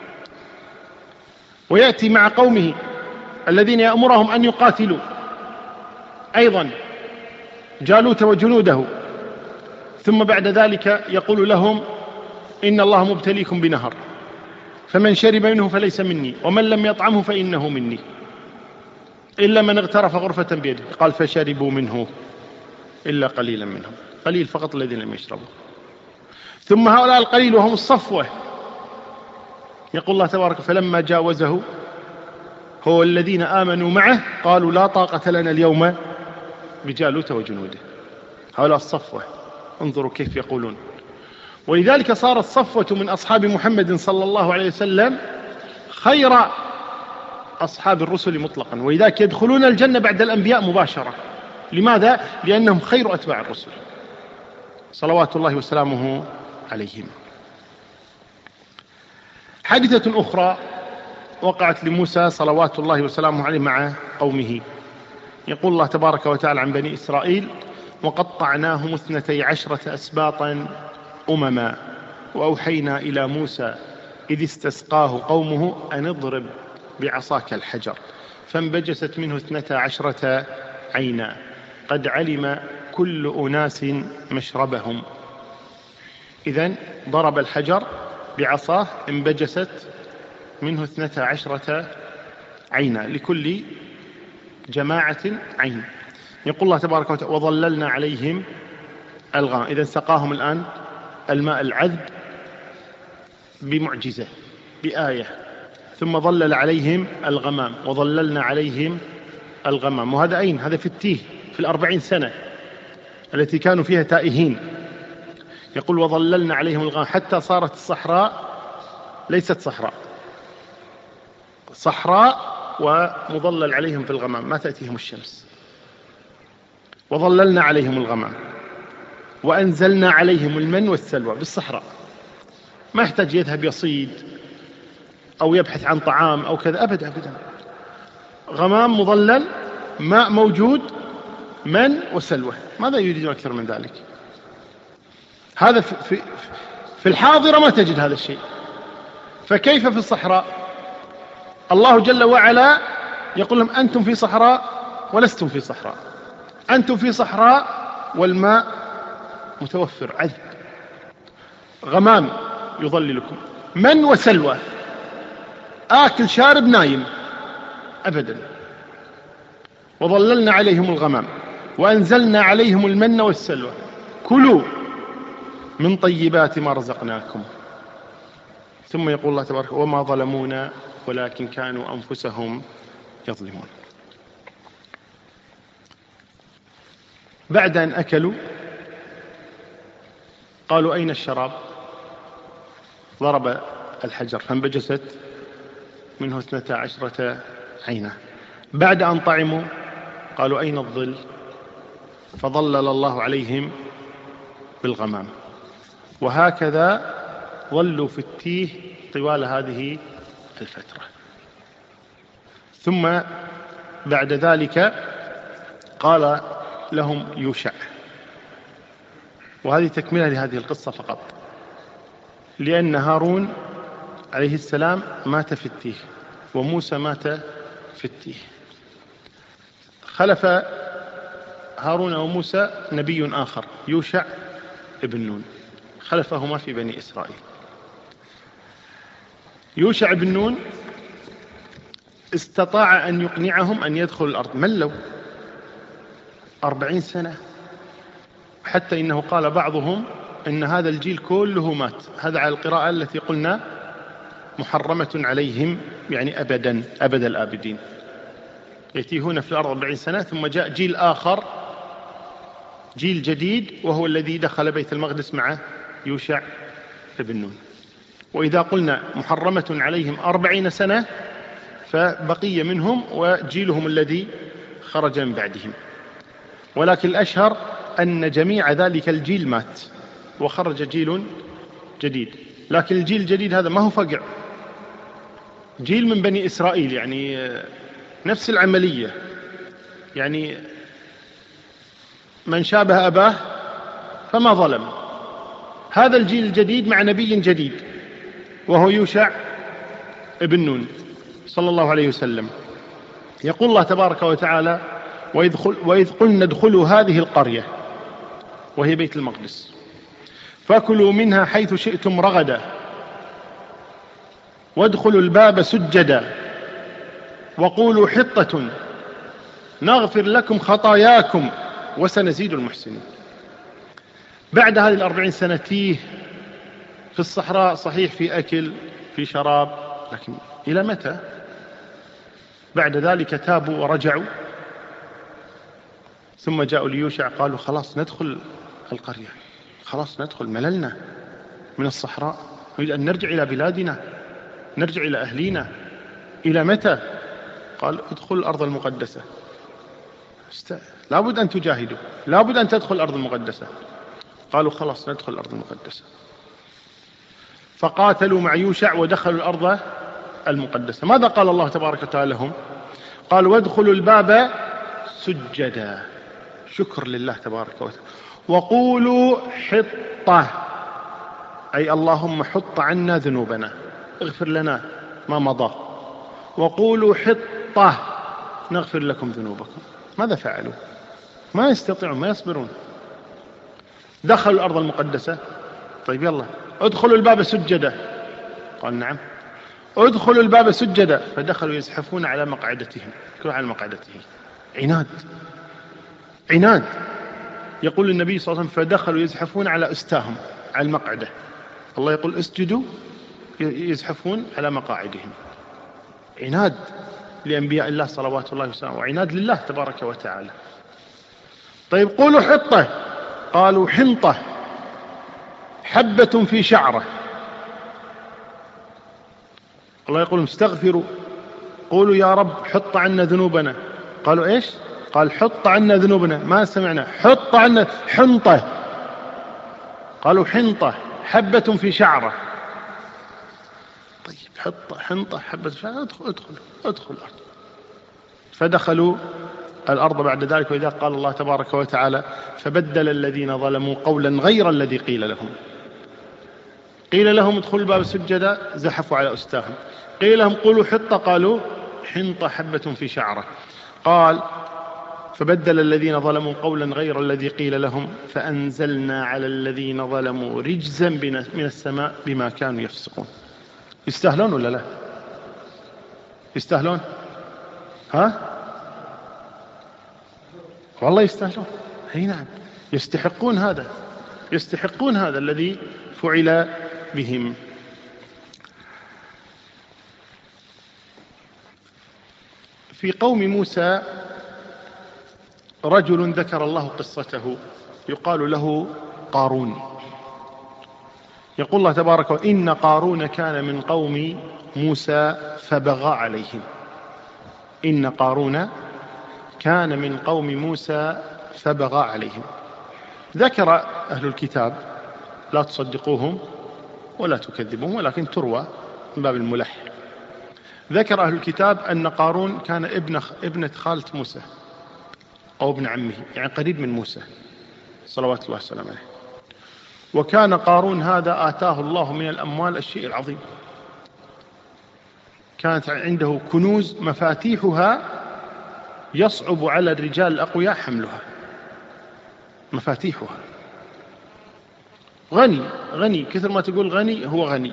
ويأتي مع قومه الذين يأمرهم أن يقاتلوا أيضا جالوت وجنوده، ثم بعد ذلك يقول لهم: إن الله مبتليكم بنهر فمن شرب منه فليس مني ومن لم يطعمه فإنه مني إلا من اغترف غرفة بيده. قال: فشربوا منه إلا قليلا منهم، قليل فقط الذين لم يشربوا. ثم هؤلاء القليل وهم الصفوة يقول الله تبارك: فلما جاوزه هو الذين آمنوا معه قالوا لا طاقة لنا اليوم بجالوت وجنوده. هؤلاء الصفوة، انظروا كيف يقولون. ولذلك صار الصفوة من أصحاب محمد صلى الله عليه وسلم خير أصحاب الرسل مطلقا، ولذلك يدخلون الجنة بعد الأنبياء مباشرة. لماذا؟ لأنهم خير أتباع الرسل صلوات الله وسلامه عليهم. حادثة أخرى وقعت لموسى صلوات الله وسلامه عليه مع قومه. يقول الله تبارك وتعالى عن بني إسرائيل: وقطعناهم 12 أسباطا أمما وأوحينا إلى موسى إذ استسقاه قومه أن اضرب بعصاك الحجر فانبجست منه 12 عينا قد علم كل أناس مشربهم. إذن ضرب الحجر بعصاه انبجست منه 12 عينا، لكل جماعة عين. يقول الله تبارك وتعالى: وظللنا عليهم الغمام. إذن سقاهم الآن الماء العذب بمعجزة بآية، ثم ظلل عليهم الغمام وظللنا عليهم الغمام. وهذا أين؟ هذا في التيه، في 40 سنة التي كانوا فيها تائهين. يقول: وظللنا عليهم الغمام حتى صارت الصحراء ليست صحراء ومظلل عليهم في الغمام، ما تأتيهم الشمس. وظللنا عليهم الغمام وأنزلنا عليهم المن والسلوى بالصحراء، ما يحتاج يذهب يصيد أو يبحث عن طعام أو كذا، أبدا أبدا. غمام مظلل، ماء موجود، من وسلوى، ماذا يريد أكثر من ذلك؟ هذا في الحاضرة ما تجد هذا الشيء، فكيف في الصحراء؟ الله جل وعلا يقول لهم: أنتم في صحراء ولستم في صحراء، أنتم في صحراء والماء متوفر عذب، غمام يظللكم، من وسلوى، آكل شارب نايم، أبدا. وظللنا عليهم الغمام وأنزلنا عليهم المن والسلوى كلوا من طيبات ما رزقناكم. ثم يقول الله تبارك: وما ظلمونا ولكن كانوا أنفسهم يظلمون. بعد أن أكلوا قالوا: أين الشراب؟ ضرب الحجر فانبجست منه 12 عينا. بعد أن طعموا قالوا: أين الظل؟ فظلل الله عليهم بالغمام. وهكذا ظلوا في التيه طوال هذه الفترة. ثم بعد ذلك قال لهم يوشع، وهذه تكملة لهذه القصة فقط، لأن هارون عليه السلام مات في التيه وموسى مات في التيه. خلف هارون وموسى نبي آخر يوشع ابن نون، خلفهما في بني إسرائيل. يوشع بن نون استطاع أن يقنعهم أن يدخلوا الأرض، ملوا 40 سنة، حتى إنه قال بعضهم إن هذا الجيل كله مات. هذا على القراءة التي قلنا محرمة عليهم، يعني أبدا أبد الآبدين، يتيهون في الأرض 40 سنة. ثم جاء جيل آخر، جيل جديد، وهو الذي دخل بيت المقدس مع يوشع بن نون. وإذا قلنا محرمة عليهم 40 سنة فبقي منهم وجيلهم الذي خرج من بعدهم. ولكن الأشهر أن جميع ذلك الجيل مات وخرج جيل جديد. لكن الجيل الجديد هذا ما هو فقع، جيل من بني إسرائيل، يعني نفس العملية، يعني من شابه أباه فما ظلم. هذا الجيل الجديد مع نبي جديد وهو يوشع ابن نون صلى الله عليه وسلم. يقول الله تبارك وتعالى: وإذ قلنا ادخلوا هذه القرية، وهي بيت المقدس، فكلوا منها حيث شئتم رغدا وادخلوا الباب سجدا وقولوا حطة نغفر لكم خطاياكم وسنزيد المحسنين. بعد هذه 40 سنة تيه في الصحراء، صحيح في أكل في شراب، لكن إلى متى؟ بعد ذلك تابوا ورجعوا، ثم جاءوا ليوشع قالوا: خلاص ندخل القرية، خلاص ندخل، مللنا من الصحراء، نريد أن نرجع إلى بلادنا، نرجع إلى أهلينا. إلى متى؟ قال: ادخل الأرض المقدسة، لابد أن تجاهدوا، لابد أن تدخل الأرض المقدسة. قالوا: خلاص ندخل الأرض المقدسة. فقاتلوا مع يوشع ودخلوا الأرض المقدسة. ماذا قال الله تبارك وتعالى لهم؟ قال وادخلوا الباب سجدا، شكر لله تبارك وتعالى، وقولوا حطة، أي اللهم حط عنا ذنوبنا، اغفر لنا ما مضى، وقولوا حطة نغفر لكم ذنوبكم. ماذا فعلوا؟ ما يستطيعون، ما يصبرون. دخلوا الأرض المقدسة، طيب يلا ادخلوا الباب سجدا، قال نعم. ادخلوا الباب سجدا، فدخلوا يزحفون على مقعدتهم، كل على مقعدته. عناد، عناد. يقول النبي صلى الله عليه وسلم فدخلوا يزحفون على أستاهم، على المقعدة. الله يقول اسجدوا، يزحفون على مقاعدهم. عناد لأنبياء الله صلوات الله وسلامه، وعناد لله تبارك وتعالى. طيب قولوا حطة، قالوا حنطة، حبة في شعرة. الله يقول استغفروا، قولوا يا رب حط عنا ذنوبنا. قالوا ايش؟ قال حط عنا ذنوبنا، ما سمعنا حط عنا. حنطة، قالوا حنطة، حبة في شعرة. طيب حط حنطة حبة في شعرة، ادخل الأرض. فدخلوا الأرض بعد ذلك. وإذا قال الله تبارك وتعالى فبدل الذين ظلموا قولا غير الذي قيل لهم. قيل لهم ادخلوا الباب سجدا، زحفوا على أستاهم. قيل لهم قولوا حطة، قالوا حنطة حبة في شعرة. قال فبدل الذين ظلموا قولا غير الذي قيل لهم فأنزلنا على الذين ظلموا رجزا من السماء بما كانوا يفسقون. يستاهلون ولا لا؟ يستاهلون؟ ها؟ والله يستاهلون. اي نعم، يستحقون هذا، يستحقون هذا الذي فعل بهم. في قوم موسى رجل ذكر الله قصته يقال له قارون. يقول الله تبارك وتعالى إن قارون كان من قوم موسى فبغى عليهم. إن قارون كان من قوم موسى فبغى عليهم. ذكر أهل الكتاب، لا تصدقوهم ولا تكذبوهم ولكن تروى من باب الملح، ذكر أهل الكتاب أن قارون كان ابنة خالة موسى أو ابن عمه، يعني قريب من موسى صلوات الله وسلامه عليه. وكان قارون هذا آتاه الله من الأموال الشيء العظيم، كانت عنده كنوز مفاتيحها يصعب على الرجال الأقوياء حملها، مفاتيحها. غني غني، كثر ما تقول غني هو غني.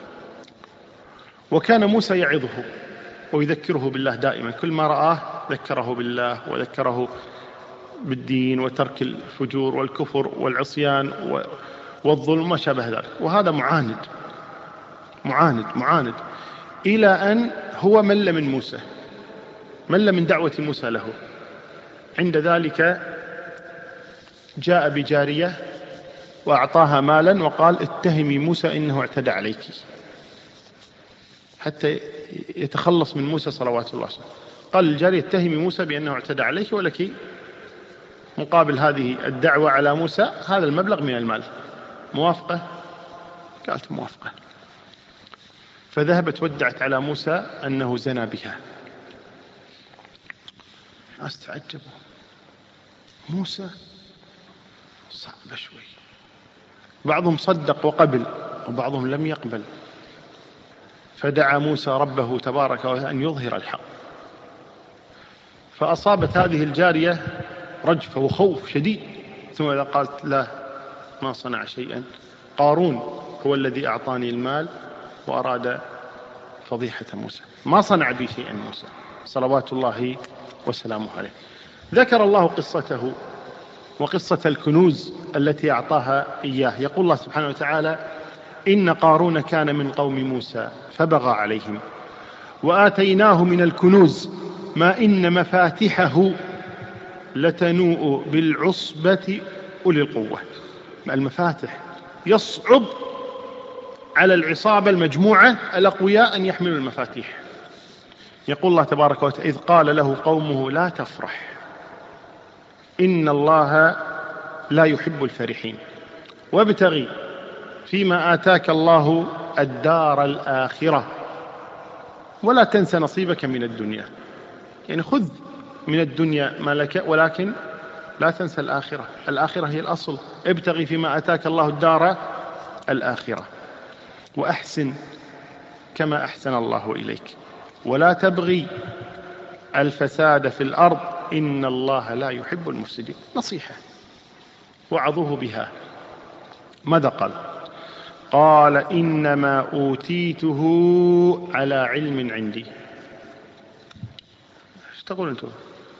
وكان موسى يعظه ويذكره بالله دائما، كل ما رآه ذكره بالله وذكره بالدين وترك الفجور والكفر والعصيان والظلم ما شابه ذلك. وهذا معاند معاند معاند، إلى أن هو مل من موسى، مل من دعوة موسى له. عند ذلك جاء بجارية وأعطاها مالا وقال اتهمي موسى إنه اعتدى عليك، حتى يتخلص من موسى صلوات الله وسلامه. قال للجارية اتهمي موسى بأنه اعتدى عليك ولك مقابل هذه الدعوة على موسى هذا المبلغ من المال، موافقة؟ قالت موافقة. فذهبت ودعت على موسى أنه زنى بها. الناس تعجبوا، موسى صعب شوي، بعضهم صدق وقبل وبعضهم لم يقبل. فدعا موسى ربه تبارك وتعالى أن يظهر الحق، فأصابت هذه الجارية رجفة وخوف شديد، ثم قالت لا ما صنع شيئا، قارون هو الذي أعطاني المال وأراد فضيحة موسى، ما صنع بي شيئا موسى صلوات الله وسلامه عليه. ذكر الله قصته وقصة الكنوز التي أعطاها إياه. يقول الله سبحانه وتعالى إن قارون كان من قوم موسى فبغى عليهم وآتيناه من الكنوز ما إن مفاتحه لتنوء بالعصبة أولي القوة. المفاتح يصعب على العصابة المجموعة الأقوياء أن يحملوا المفاتيح. يقول الله تبارك وتعالى إذ قال له قومه لا تفرح إن الله لا يحب الفرحين وابتغي فيما آتاك الله الدار الآخرة ولا تنس نصيبك من الدنيا، يعني خذ من الدنيا ما لك، ولكن لا تنسى الآخرة. الآخرة هي الأصل. ابتغي فيما أتاك الله الدار الآخرة، وأحسن كما أحسن الله إليك، ولا تبغي الفساد في الأرض، إن الله لا يحب المفسدين. نصيحة وعظوه بها. ماذا قال؟ قال إنما أوتيته على علم عندي. ايش تقول أنتم؟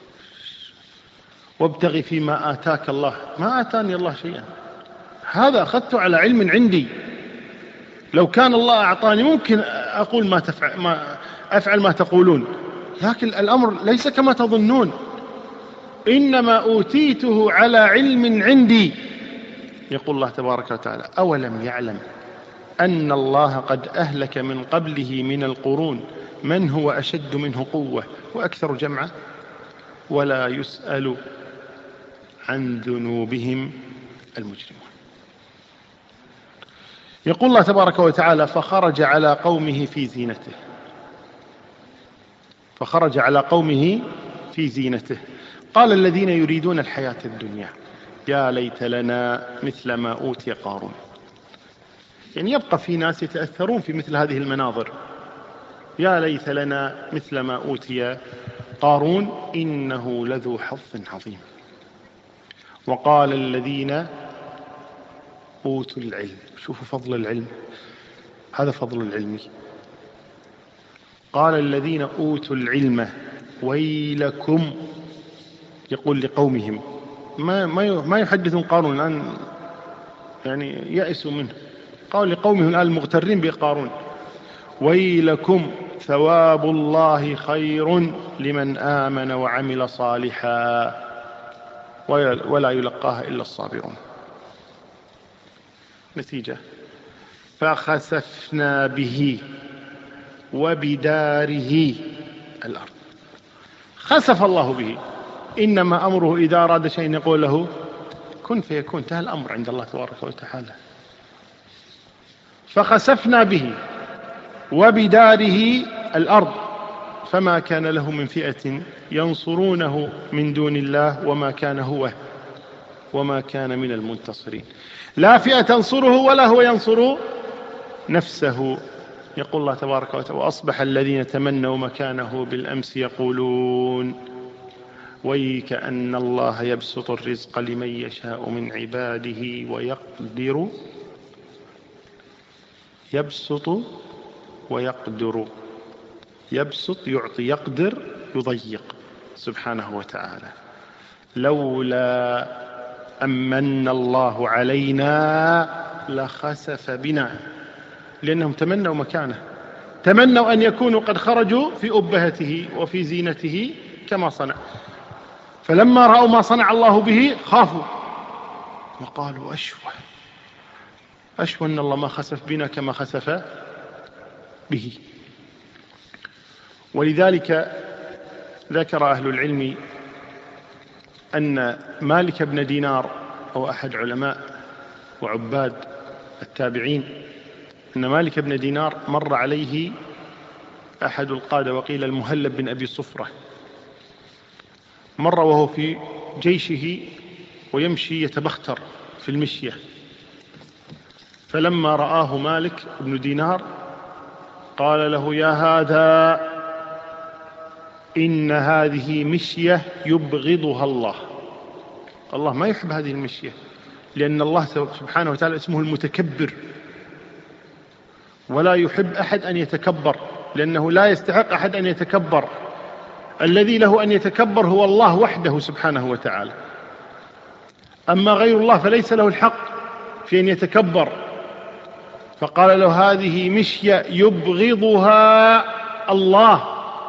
وابتغي فيما آتاك الله. ما آتاني الله شيئا، هذا أخذته على علم عندي. لو كان الله أعطاني ممكن أقول ما أفعل ما تقولون، لكن الأمر ليس كما تظنون. إنما أوتيته على علم عندي. يقول الله تبارك وتعالى: أولم يعلم أن الله قد أهلك من قبله من القرون من هو أشد منه قوة وأكثر جمعا ولا يسأل عن ذنوبهم المجرمون. يقول الله تبارك وتعالى: فخرج على قومه في زينته. فخرج على قومه في زينته. قال الذين يريدون الحياة الدنيا يا ليت لنا مثل ما أوتي قارون. يعني يبقى في ناس يتأثرون في مثل هذه المناظر. يا ليت لنا مثل ما أوتي قارون إنه لذو حظ عظيم. وقال الذين أوتوا العلم. شوفوا فضل العلم، هذا فضل العلم. قال الذين أوتوا العلم ويلكم. يقول لقومهم، ما يحدثون قارون الآن، يعني يأسوا منه. قال لقومهم الآن المغترين بقارون: ويلكم ثواب الله خير لمن آمن وعمل صالحا ولا يلقاها إلا الصابرون. نتيجة: فخسفنا به وبداره الأرض. خسف الله به. إنما أمره إذا أراد شيء يقول له كن فيكون. انتهى الأمر عند الله تبارك وتعالى. فخسفنا به وبداره الأرض فما كان له من فئة ينصرونه من دون الله وما كان من المنتصرين. لا فئة تنصره ولا هو ينصر نفسه. يقول الله تبارك وتعالى: وأصبح الذين تمنوا مكانه بالأمس يقولون ويك أن الله يبسط الرزق لمن يشاء من عباده ويقدر. يبسط ويقدر. يبسط يعطي، يقدر يضيق سبحانه وتعالى. لولا أمن الله علينا لخسف بنا. لأنهم تمنوا مكانه، تمنوا أن يكونوا قد خرجوا في أبهته وفي زينته كما صنع. فلما رأوا ما صنع الله به خافوا وقالوا أشوى أن الله ما خسف بنا كما خسف به. ولذلك ذكر أهل العلم أن مالك بن دينار، أو أحد علماء وعباد التابعين، أن مالك بن دينار مر عليه أحد القادة، وقيل المهلب بن أبي صفرة، مر وهو في جيشه ويمشي يتبختر في المشية. فلما رآه مالك بن دينار قال له: يا هذا إن هذه مشية يبغضها الله. الله ما يحب هذه المشية، لأن الله سبحانه وتعالى اسمه المتكبر، ولا يحب أحد أن يتكبر، لأنه لا يستحق أحد أن يتكبر. الذي له أن يتكبر هو الله وحده سبحانه وتعالى. أما غير الله فليس له الحق في أن يتكبر. فقال له: هذه مشية يبغضها الله.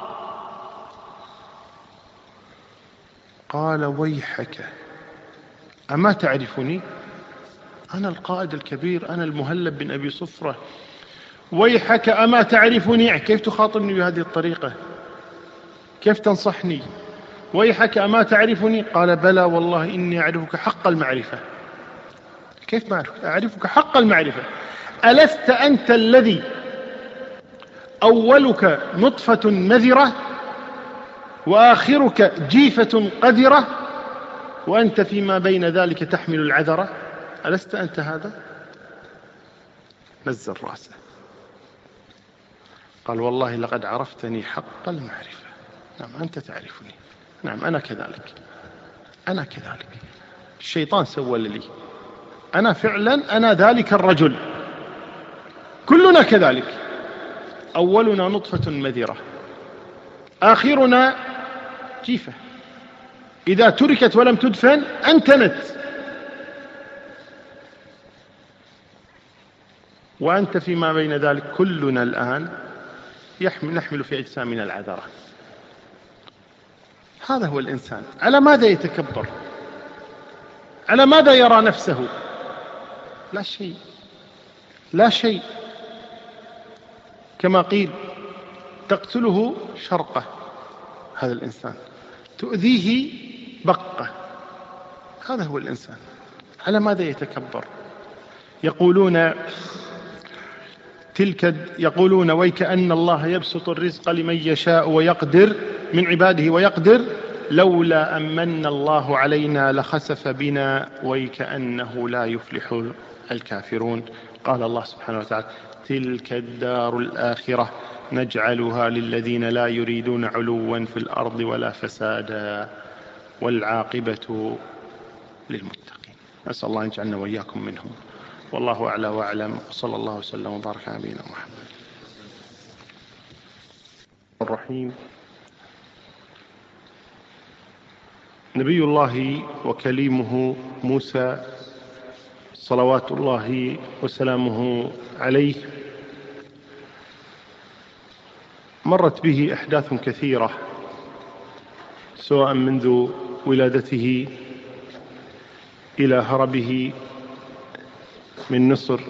قال: ويحك أما تعرفني؟ أنا القائد الكبير، أنا المهلب بن أبي صفرة. ويحك أما تعرفني؟ كيف تخاطبني بهذه الطريقة؟ كيف تنصحني؟ ويحك أما تعرفني؟ قال: بلى والله إني أعرفك حق المعرفة. كيف أعرفك حق المعرفة؟ ألست أنت الذي أولك نطفة مذرة وآخرك جيفة قذرة وأنت فيما بين ذلك تحمل العذرة، ألست أنت هذا؟ نزل رأسه قال والله لقد عرفتني حق المعرفة. نعم أنت تعرفني، نعم أنا كذلك، أنا كذلك، الشيطان سول لي، أنا فعلا أنا ذلك الرجل، كلنا كذلك، أولنا نطفة مذرة آخرنا جيفة، إذا تركت ولم تدفن أنتنت، وأنت فيما بين ذلك كلنا الآن نحمل في أجسامنا العذرة. هذا هو الإنسان. على ماذا يتكبر؟ على ماذا يرى نفسه؟ لا شيء، لا شيء. كما قيل تقتله شرقة، هذا الإنسان تؤذيه بقة، هذا هو الإنسان. على ماذا يتكبر؟ يقولون ويكأن الله يبسط الرزق لمن يشاء ويقدر من عباده ويقدر لولا أمن الله علينا لخسف بنا ويكأنه لا يفلح الكافرون. قال الله سبحانه وتعالى تلك الدار الآخرة نجعلها للذين لا يريدون علوا في الأرض ولا فسادا والعاقبة للمتقين. أسأل الله أن يجعلنا وإياكم منهم، والله أعلى وأعلم، وصلى الله وسلم وبارك على نبينا محمد. الرحيم. نبي الله وكليمه موسى صلوات الله وسلامه عليه مرت به أحداث كثيرة، سواء منذ ولادته إلى هربه من مصر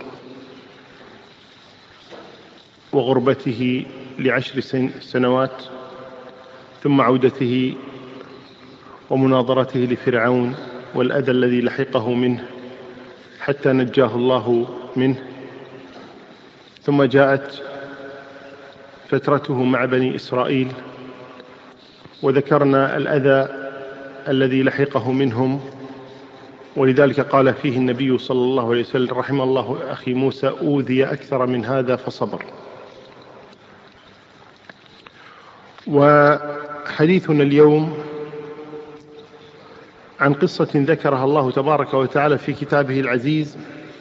وغربته ل10 سنوات، ثم عودته ومناظرته لفرعون والأذى الذي لحقه منه حتى نجاه الله منه، ثم جاءت فترته مع بني إسرائيل وذكرنا الأذى الذي لحقه منهم، ولذلك قال فيه النبي صلى الله عليه وسلم رحم الله أخي موسى أوذي أكثر من هذا فصبر. وحديثنا اليوم عن قصة ذكرها الله تبارك وتعالى في كتابه العزيز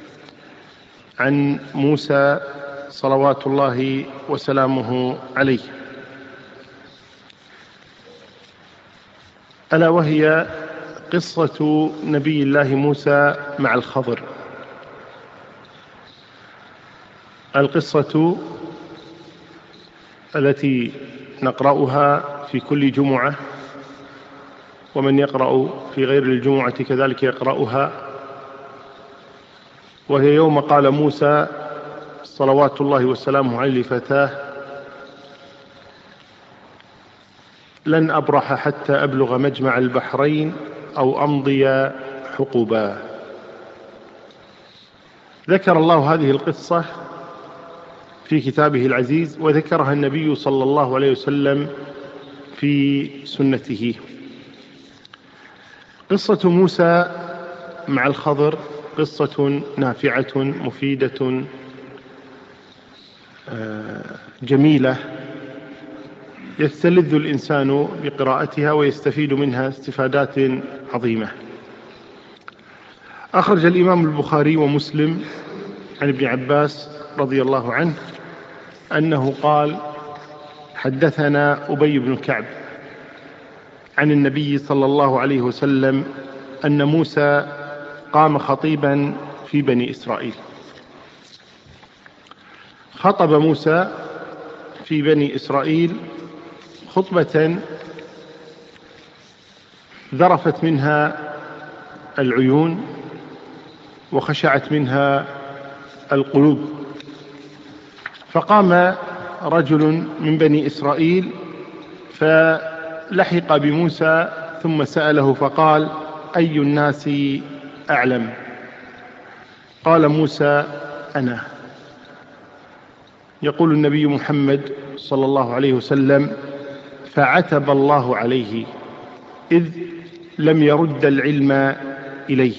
عن موسى صلوات الله وسلامه عليه، ألا وهي قصة نبي الله موسى مع الخضر. القصة التي نقرأها في كل جمعة، ومن يقرأ في غير الجمعة كذلك يقرأها، وهي يوم قال موسى صلوات الله وسلامه عليه لفتاه لن أبرح حتى أبلغ مجمع البحرين أو أمضي حقبا. ذكر الله هذه القصة في كتابه العزيز، وذكرها النبي صلى الله عليه وسلم في سنته. قصة موسى مع الخضر قصة نافعة مفيدة جميلة يستلذ الإنسان بقراءتها ويستفيد منها استفادات عظيمة. أخرج الإمام البخاري ومسلم عن ابن عباس رضي الله عنه أنه قال حدثنا أبي بن كعب عن النبي صلى الله عليه وسلم أن موسى قام خطيبا في بني إسرائيل. خطب موسى في بني إسرائيل خطبة ذرفت منها العيون وخشعت منها القلوب. فقام رجل من بني إسرائيل فلحق بموسى ثم سأله فقال أي الناس أعلم؟ قال موسى أنا. يقول النبي محمد صلى الله عليه وسلم: فعتب الله عليه إذ لم يرد العلم إليه.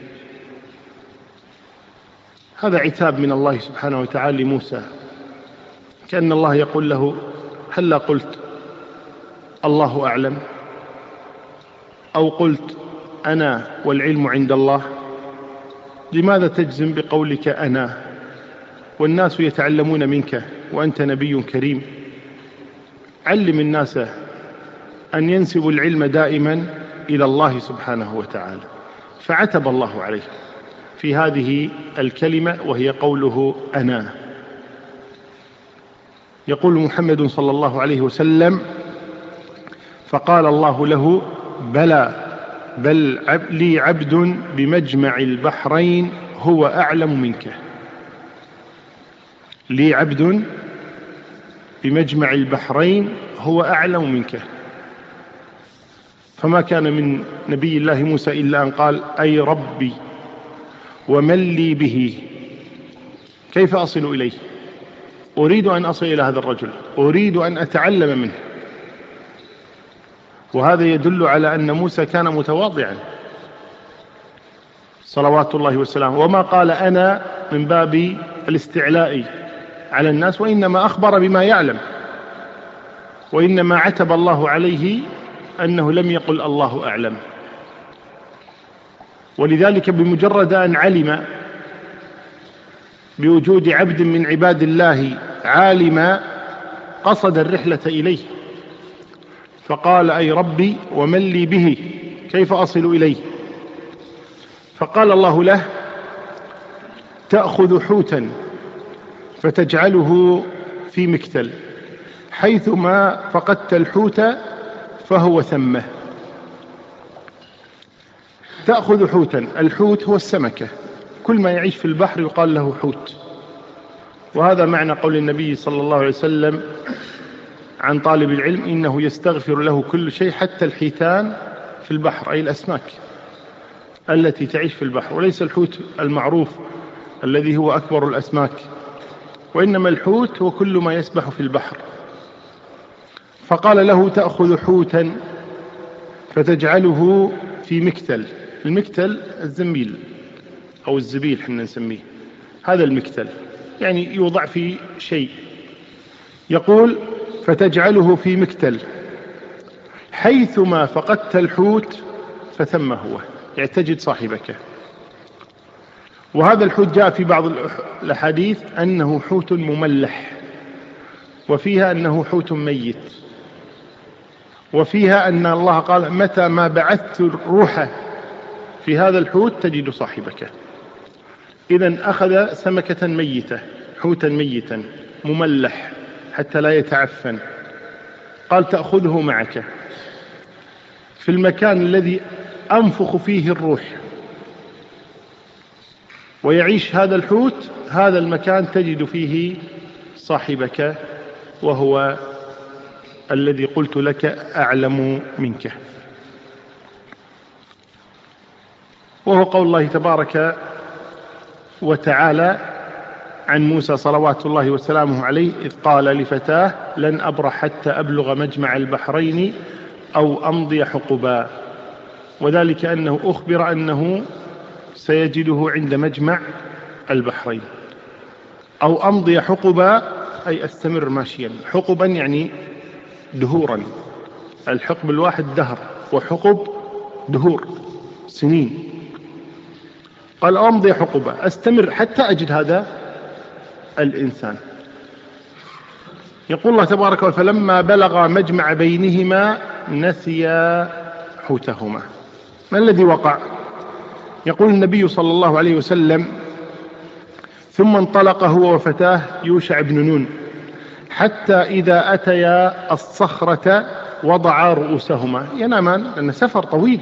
هذا عتاب من الله سبحانه وتعالى لموسى، كأن الله يقول له: هلا قلت الله أعلم، أو قلت أنا والعلم عند الله؟ لماذا تجزم بقولك أنا والناس يتعلمون منك وأنت نبي كريم؟ علم الناس أن ينسبوا العلم دائما إلى الله سبحانه وتعالى. فعتب الله عليه في هذه الكلمة وهي قوله أنا. يقول محمد صلى الله عليه وسلم: فقال الله له: بلى، بل لي عبد بمجمع البحرين هو أعلم منك. لي عبد بمجمع البحرين هو أعلم منك. فما كان من نبي الله موسى إلا أن قال: أي ربي ومن لي به، كيف أصل إليه؟ أريد أن أصل إلى هذا الرجل، أريد أن أتعلم منه. وهذا يدل على أن موسى كان متواضعا صلوات الله وسلامه، وما قال أنا من باب الاستعلاء على الناس، وإنما أخبر بما يعلم. وإنما عتب الله عليه أنه لم يقل الله أعلم. ولذلك بمجرد أن علم بوجود عبد من عباد الله عالما قصد الرحلة إليه، فقال: أي ربي ومن لي به، كيف أصل إليه؟ فقال الله له: تأخذ حوتا فتجعله في مكتل، حيثما فقدت الحوت فهو ثمه. تأخذ حوتا، الحوت هو السمكة، كل ما يعيش في البحر يقال له حوت. وهذا معنى قول النبي صلى الله عليه وسلم عن طالب العلم: إنه يستغفر له كل شيء حتى الحيتان في البحر، أي الأسماك التي تعيش في البحر، وليس الحوت المعروف الذي هو أكبر الأسماك، وإنما الحوت هو كل ما يسبح في البحر. فقال له: تأخذ حوتا فتجعله في مكتل. المكتل الزنبيل أو الزبيل حنا نسميه، هذا المكتل، يعني يوضع في شيء. يقول: فتجعله في مكتل، حيثما فقدت الحوت فثم هو، يعني تجد صاحبك. وهذا الحوت جاء في بعض الأحاديث أنه حوت مملح، وفيها أنه حوت ميت، وفيها أن الله قال: متى ما بعثت الروح في هذا الحوت تجد صاحبك. إذن أخذ سمكة ميتة، حوتا ميتا مملح حتى لا يتعفن، قال: تأخذه معك في المكان الذي أنفخ فيه الروح ويعيش هذا الحوت، هذا المكان تجد فيه صاحبك، وهو الذي قلت لك أعلم منك. وهو قول الله تبارك وتعالى عن موسى صلوات الله وسلامه عليه: إذ قال لفتاه لن أبرح حتى أبلغ مجمع البحرين أو أمضي حقبا. وذلك أنه أخبر أنه سيجده عند مجمع البحرين. أو أمضي حقبا أي أستمر ماشيا، حقبا يعني دهورا، الحقب الواحد دهر، وحقب دهور سنين. قال: أمضي حقبا، أستمر حتى أجد هذا الإنسان. يقول الله تبارك وتعالى: فلما بلغ مجمع بينهما نسيا حوتهما. ما الذي وقع؟ يقول النبي صلى الله عليه وسلم: ثم انطلق هو وفتاه يوشع بن نون حتى إذا أتيا الصخرة وضعا رؤوسهما، ينامان لأن سفر طويل،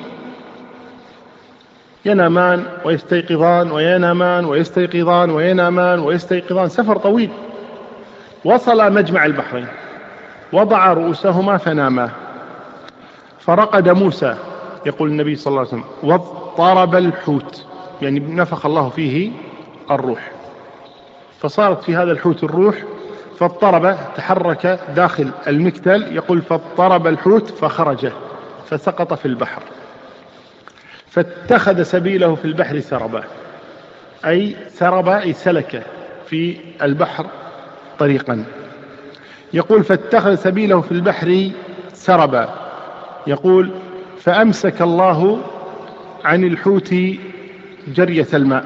ينامان ويستيقظان وينامان ويستيقظان وينامان ويستيقظان، سفر طويل. وصل مجمع البحرين، وضع رؤوسهما فناما، فرقد موسى، يقول النبي صلى الله عليه وسلم، واضطرب الحوت، يعني نفخ الله فيه الروح، فصارت في هذا الحوت الروح، فاضطرب، تحرك داخل المكتل، يقول فاضطرب الحوت فخرج فسقط في البحر، فاتخذ سبيله في البحر سربا، أي سرب أي سلك في البحر طريقا. يقول فاتخذ سبيله في البحر سربا، يقول فأمسك الله عن الحوت جرية الماء،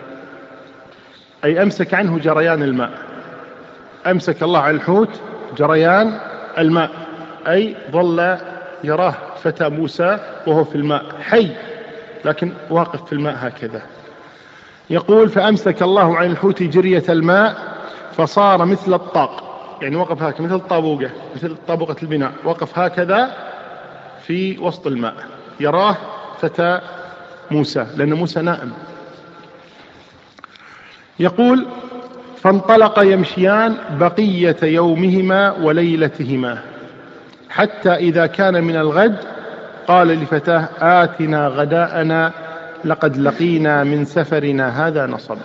أي أمسك عنه جريان الماء. أمسك الله عن الحوت جريان الماء، أي ظل يراه فتى موسى وهو في الماء حي لكن واقف في الماء هكذا. يقول فأمسك الله عن الحوت جرية الماء فصار مثل الطاق، يعني وقف هكذا مثل الطابوقة، مثل طابوقة البناء، وقف هكذا في وسط الماء يراه فتى موسى لأن موسى نائم. يقول فانطلق يمشيان بقية يومهما وليلتهما حتى إذا كان من الغد قال لفتاه آتنا غداءنا لقد لقينا من سفرنا هذا نصبا.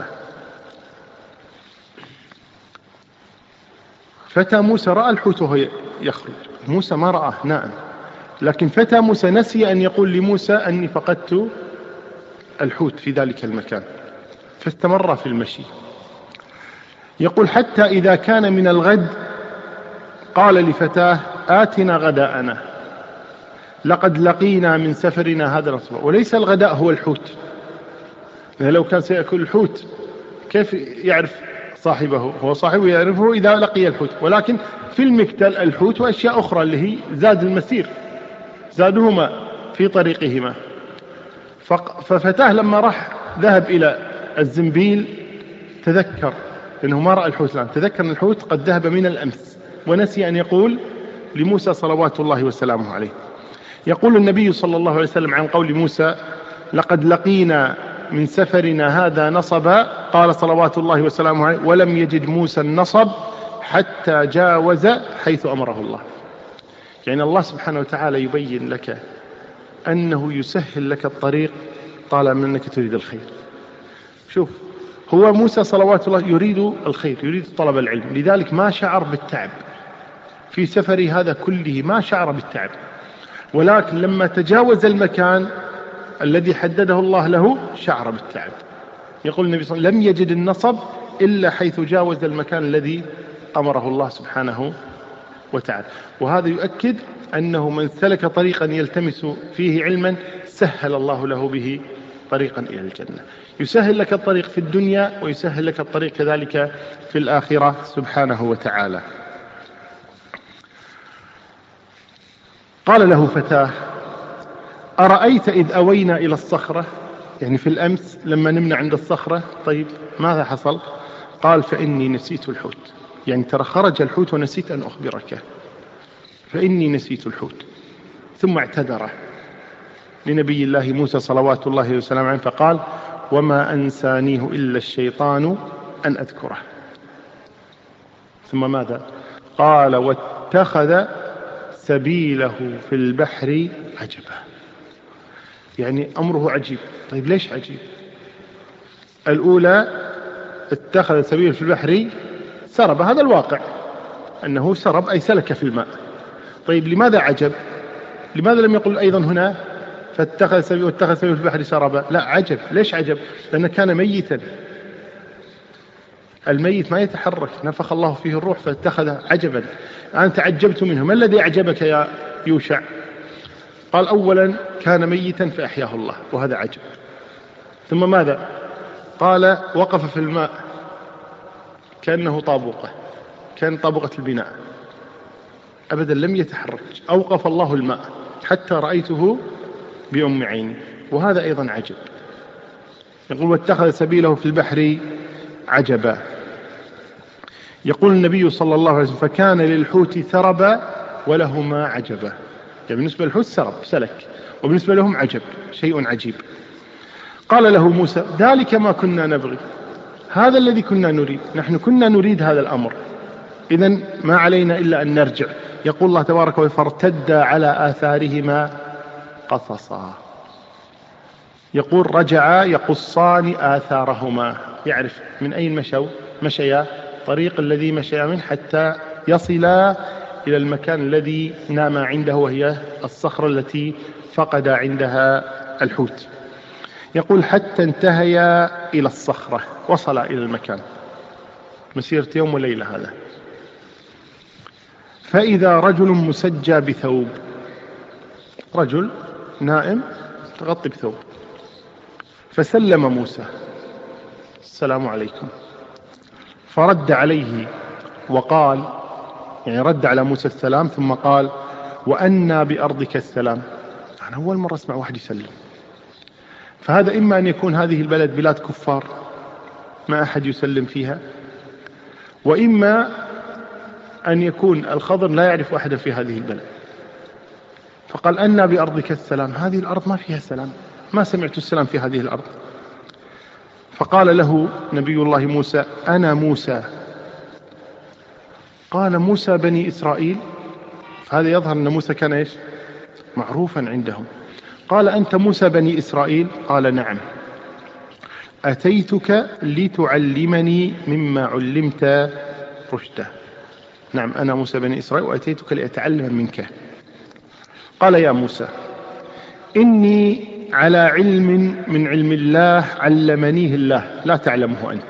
فتى موسى رأى الحوت وهو يخرج، موسى ما رآه نائم، لكن فتى موسى نسي أن يقول لموسى أني فقدت الحوت في ذلك المكان، فاستمر في المشي. يقول حتى إذا كان من الغد قال لفتاه آتنا غداءنا لقد لقينا من سفرنا هذا نصبا. وليس الغداء هو الحوت، لو كان سيأكل الحوت كيف يعرف صاحبه؟ هو صاحبه يعرفه إذا لقي الحوت، ولكن في المكتل الحوت وأشياء أخرى اللي هي زاد المسير، زادهما في طريقهما. ففتاه لما راح ذهب إلى الزنبيل تذكر إنه ما رأى الحوت الآن، تذكر أن الحوت قد ذهب من الأمس، ونسي أن يقول لموسى صلوات الله وسلامه عليه. يقول النبي صلى الله عليه وسلم عن قول موسى لقد لقينا من سفرنا هذا نصبا، قال صلوات الله وسلامه عليه ولم يجد موسى النصب حتى جاوز حيث أمره الله. يعني الله سبحانه وتعالى يبين لك أنه يسهل لك الطريق طالما أنك تريد الخير. شوف، هو موسى صلوات الله يريد الخير، يريد طلب العلم، لذلك ما شعر بالتعب في سفري هذا كله، ما شعر بالتعب، ولكن لما تجاوز المكان الذي حدده الله له شعر بالتعب. يقول النبي صلى الله عليه وسلم لم يجد النصب إلا حيث جاوز المكان الذي أمره الله سبحانه وتعالى. وهذا يؤكد أنه من سلك طريقا يلتمس فيه علما سهل الله له به طريقا إلى الجنة، يسهل لك الطريق في الدنيا ويسهل لك الطريق كذلك في الآخرة سبحانه وتعالى. قال له فتاه أرأيت إذ أوينا إلى الصخرة، يعني في الأمس لما نمنا عند الصخرة، طيب ماذا حصل؟ قال فإني نسيت الحوت، يعني ترى خرج الحوت ونسيت أن أخبرك، فإني نسيت الحوت. ثم اعتذر لنبي الله موسى صلوات الله وسلامه عليه فقال وما أنسانيه إلا الشيطان أن أذكره. ثم ماذا؟ قال واتخذ سبيله في البحر عجبا، يعني أمره عجيب. طيب ليش عجيب؟ الأولى اتخذ سبيله في البحر سرب، هذا الواقع أنه سرب أي سلك في الماء. طيب لماذا عجب؟ لماذا لم يقل أيضا هنا فاتخذ سبيله في البحر سربا؟ لا، عجب. ليش عجب؟ لأنه كان ميتا، الميت ما يتحرك، نفخ الله فيه الروح فاتخذ عجبا. أنا تعجبت منه، ما الذي أعجبك يا يوشع؟ قال أولا كان ميتا فأحياه الله، وهذا عجب. ثم ماذا؟ قال وقف في الماء كأنه طابوقة، كان طابوقة البناء، أبدا لم يتحرك، أوقف الله الماء حتى رأيته بأم عيني، وهذا أيضا عجب. يقول واتخذ سبيله في البحر عجبا. يقول النبي صلى الله عليه وسلم فكان للحوت ثربا ولهما عجبا، يعني بالنسبة للحوت سرب سلك، وبالنسبة لهم عجب، شيء عجيب. قال له موسى ذلك ما كنا نبغي، هذا الذي كنا نريد، نحن كنا نريد هذا الأمر، إذن ما علينا إلا أن نرجع. يقول الله تبارك وتعالى فارتدا على آثارهما قصصا، يقول رجعا يقصان آثارهما، يعرف من أين مشيا الطريق الذي مشى منه حتى يصل إلى المكان الذي نام عنده، وهي الصخرة التي فقد عندها الحوت. يقول حتى انتهيا إلى الصخرة، وصل إلى المكان مسيرة يوم وليلة هذا. فإذا رجل مسجى بثوب، رجل نائم تغطي بثوب. فسلم موسى السلام عليكم، فرد عليه وقال، يعني رد على موسى السلام ثم قال وأنى بأرضك السلام. أنا أول مرة أسمع واحد يسلم. فهذا إما أن يكون هذه البلد بلاد كفار ما أحد يسلم فيها، وإما أن يكون الخضر لا يعرف أحدا في هذه البلد. فقال أنى بأرضك السلام، هذه الأرض ما فيها سلام، ما سمعت السلام في هذه الأرض. فقال له نبي الله موسى أنا موسى. قال موسى بني إسرائيل. هذا يظهر أن موسى كان إيش؟ معروفا عندهم. قال أنت موسى بني إسرائيل؟ قال نعم. أتيتك لتعلمني مما علمت رشدا. نعم أنا موسى بني إسرائيل وأتيتك لأتعلم منك. قال يا موسى إني على علم من علم الله علمنيه الله لا تعلمه أنت،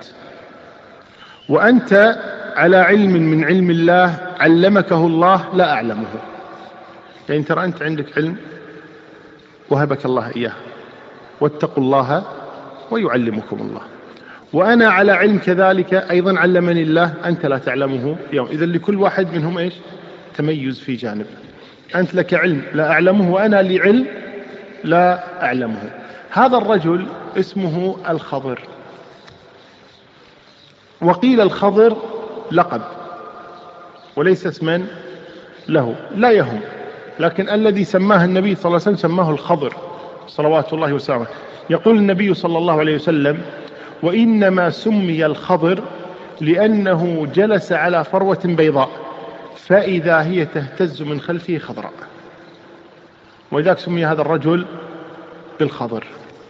وأنت على علم من علم الله علمكه الله لا أعلمه. يعني ترى أنت عندك علم وهبك الله إياه، واتقوا الله ويعلمكم الله، وأنا على علم كذلك أيضا علمني الله أنت لا تعلمه يوم. إذن لكل واحد منهم إيش؟ تميز في جانب. أنت لك علم لا أعلمه، وأنا لي علم لا أعلمه. هذا الرجل اسمه الخضر، وقيل الخضر لقب وليس اسما له، لا يهم، لكن الذي سماه النبي صلى الله عليه وسلم سماه الخضر صلوات الله وسلامه. يقول النبي صلى الله عليه وسلم وإنما سمي الخضر لأنه جلس على فروة بيضاء فإذا هي تهتز من خلفه خضراء، ولذلك سمي هذا الرجل بالخضر.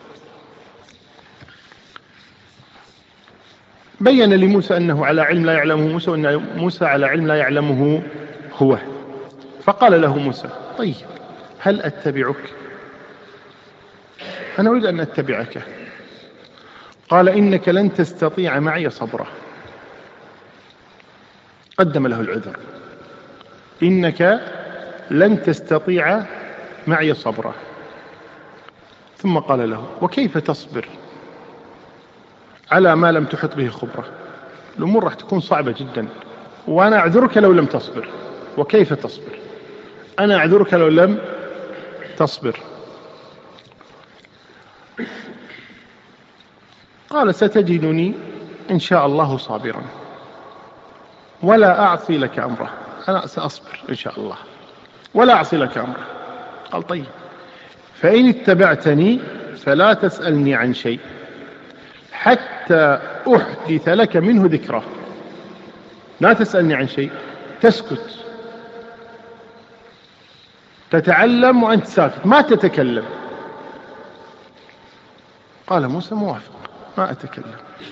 بين لموسى أنه على علم لا يعلمه موسى، وأن موسى على علم لا يعلمه هو. فقال له موسى طيب هل أتبعك؟ أنا أريد أن أتبعك. قال إنك لن تستطيع معي صبرا. قدم له العذر، إنك لن تستطيع معي صبرا. ثم قال له وكيف تصبر على ما لم تحط به خبرة؟ الأمور راح تكون صعبة جدا، وأنا أعذرك لو لم تصبر. وكيف تصبر؟ أنا أعذرك لو لم تصبر. قال ستجدني إن شاء الله صابرا ولا أعصي لك أمره. أنا سأصبر إن شاء الله ولا أعصي لك أمره. قال طيب فإن اتبعتني فلا تسألني عن شيء حتى أحدث لك منه ذكرى. لا تسألني عن شيء، تسكت، تتعلم وأنت ساكت ما تتكلم. قال موسى موافق ما أتكلم.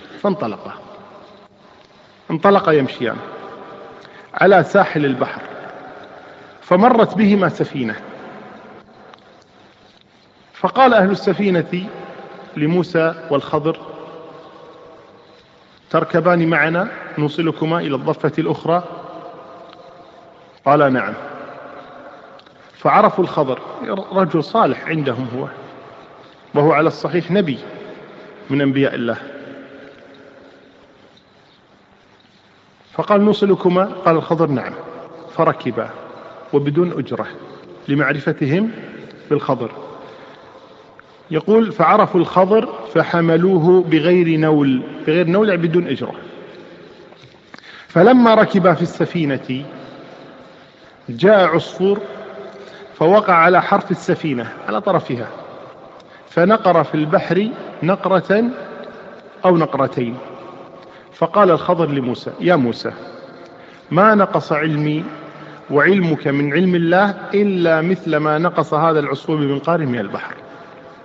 انطلق يمشيان على ساحل البحر، فمرت بهما سفينة، فقال أهل السفينة لموسى والخضر تركبان معنا نوصلكما إلى الضفة الأخرى؟ قال نعم. فعرفوا الخضر رجل صالح عندهم هو، وهو على الصحيح نبي من أنبياء الله. فقال نوصلكما؟ قال الخضر نعم. فركبا وبدون أجرة لمعرفتهم بالخضر. يقول فعرفوا الخضر فحملوه بغير نول يعني بدون أجرة. فلما ركبا في السفينة جاء عصفور فوقع على حرف السفينة على طرفها، فنقر في البحر نقرة أو نقرتين. فقال الخضر لموسى يا موسى ما نقص علمي وعلمك من علم الله إلا مثل ما نقص هذا العصفور بمنقاره من البحر.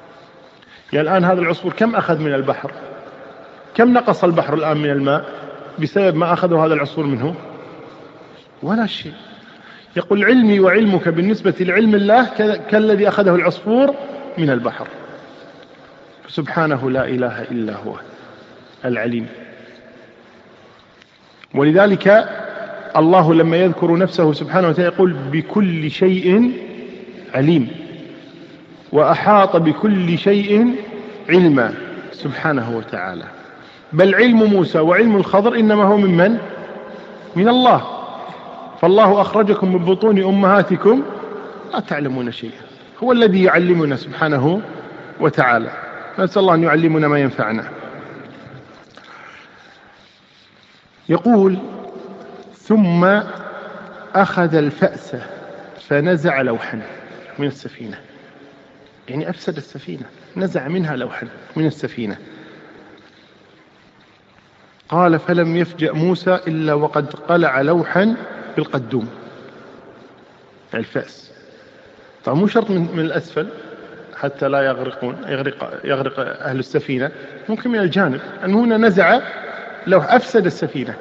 يعني الآن هذا العصفور كم أخذ من البحر؟ كم نقص البحر الآن من الماء؟ بسبب ما أخذه هذا العصفور منه؟ ولا شيء. يقول علمي وعلمك بالنسبة لعلم الله كالذي أخذه العصفور من البحر. سبحانه لا إله إلا هو العليم. ولذلك الله لما يذكر نفسه سبحانه وتعالى يقول بكل شيء عليم، وأحاط بكل شيء علما سبحانه وتعالى. بل علم موسى وعلم الخضر إنما هو من الله. فالله أخرجكم من بطون أمهاتكم لا تعلمون شيئا، هو الذي يعلمنا سبحانه وتعالى. نسأل الله أن يعلمنا ما ينفعنا. يقول ثم أخذ الفأس فنزع لوحا من السفينة، يعني أفسد السفينة، نزع منها لوحا من السفينة. قال فلم يفجأ موسى إلا وقد قلع لوحا بالقدوم، الفأس. طبعا مو شرط من الأسفل حتى لا يغرق أهل السفينة، ممكن من الجانب، أن هنا نزع لوح أفسد السفينة.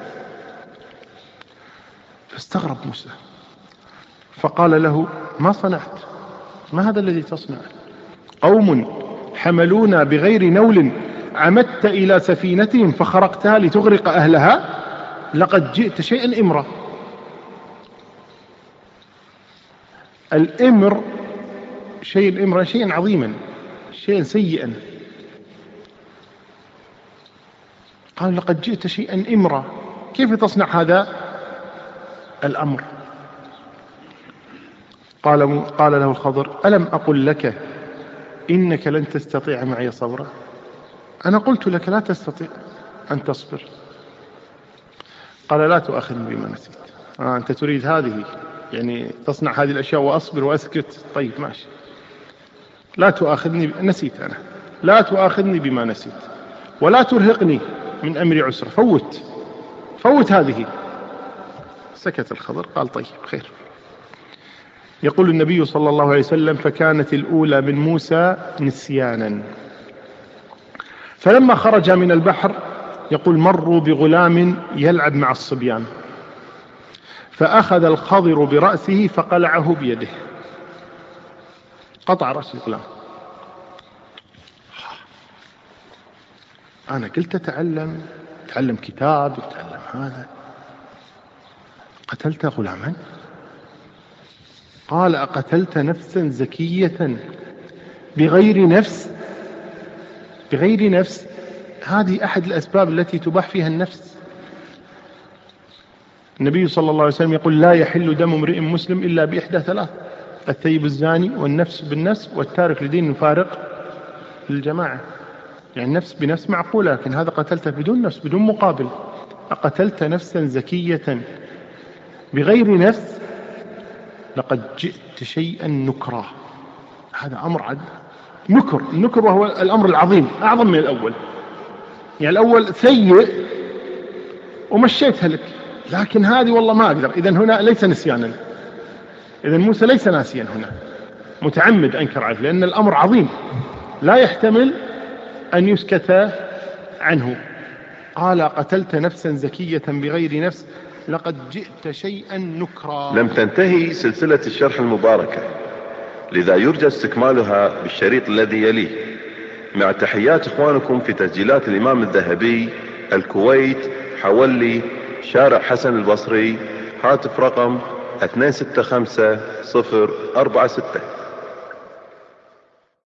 فاستغرب موسى فقال له ما صنعت؟ ما هذا الذي تصنع؟ قوم حملونا بغير نول عمدت إلى سفينتهم فخرقتها لتغرق أهلها، لقد جئت شيئا إمرا. الإمر شيء إمرا، شيئا عظيما، شيئا سيئا. قال لقد جئت شيئا إمرا، كيف تصنع هذا الأمر؟ قال له الخضر ألم أقل لك إنك لن تستطيع معي صبرا؟ أنا قلت لك لا تستطيع أن تصبر. قال لا تؤاخذني بما نسيت. أنت تريد هذه، يعني تصنع هذه الأشياء وأصبر وأسكت؟ طيب ماشي، لا تؤاخذني، نسيت أنا، لا تؤاخذني بما نسيت ولا ترهقني من أمري عسر، فوت هذه. سكت الخضر قال طيب خير. يقول النبي صلى الله عليه وسلم فكانت الأولى من موسى نسيانا. فلما خرج من البحر يقول مروا بغلام يلعب مع الصبيان، فأخذ الخضر برأسه فقلعه بيده، قطع رأس الغلام. أنا قلت تعلم كتاب، تعلم هذا، قتلت غلاما؟ قال أقتلت نفسا زكية بغير نفس؟ هذه أحد الأسباب التي تباح فيها النفس. النبي صلى الله عليه وسلم يقول لا يحل دم امرئ مسلم إلا بإحدى ثلاث: الثيب الزاني، والنفس بالنفس، والتارك لدين الفارق للجماعة. يعني نفس بنفس معقولة، لكن هذا قتلته بدون نفس، بدون مقابل. أقتلت نفسا زكية بغير نفس لقد جئت شيئا نكرا. هذا أمر نكر، وهو الأمر العظيم، أعظم من الأول. يعني الأول سيء ومشيتها لك، لكن هذه والله ما أقدر. إذن هنا ليس نسيانا، إذن موسى ليس ناسيا هنا، متعمد أنكر عليه، لأن الأمر عظيم لا يحتمل أن يسكت عنه. قال قتلت نفسا زكية بغير نفس لقد جئت شيئا نكرا. لم تنتهي سلسلة الشرح المباركة، لذا يرجى استكمالها بالشريط الذي يليه. مع تحيات إخوانكم في تسجيلات الإمام الذهبي، الكويت، حولي، شارع حسن البصري، هاتف رقم 265 046.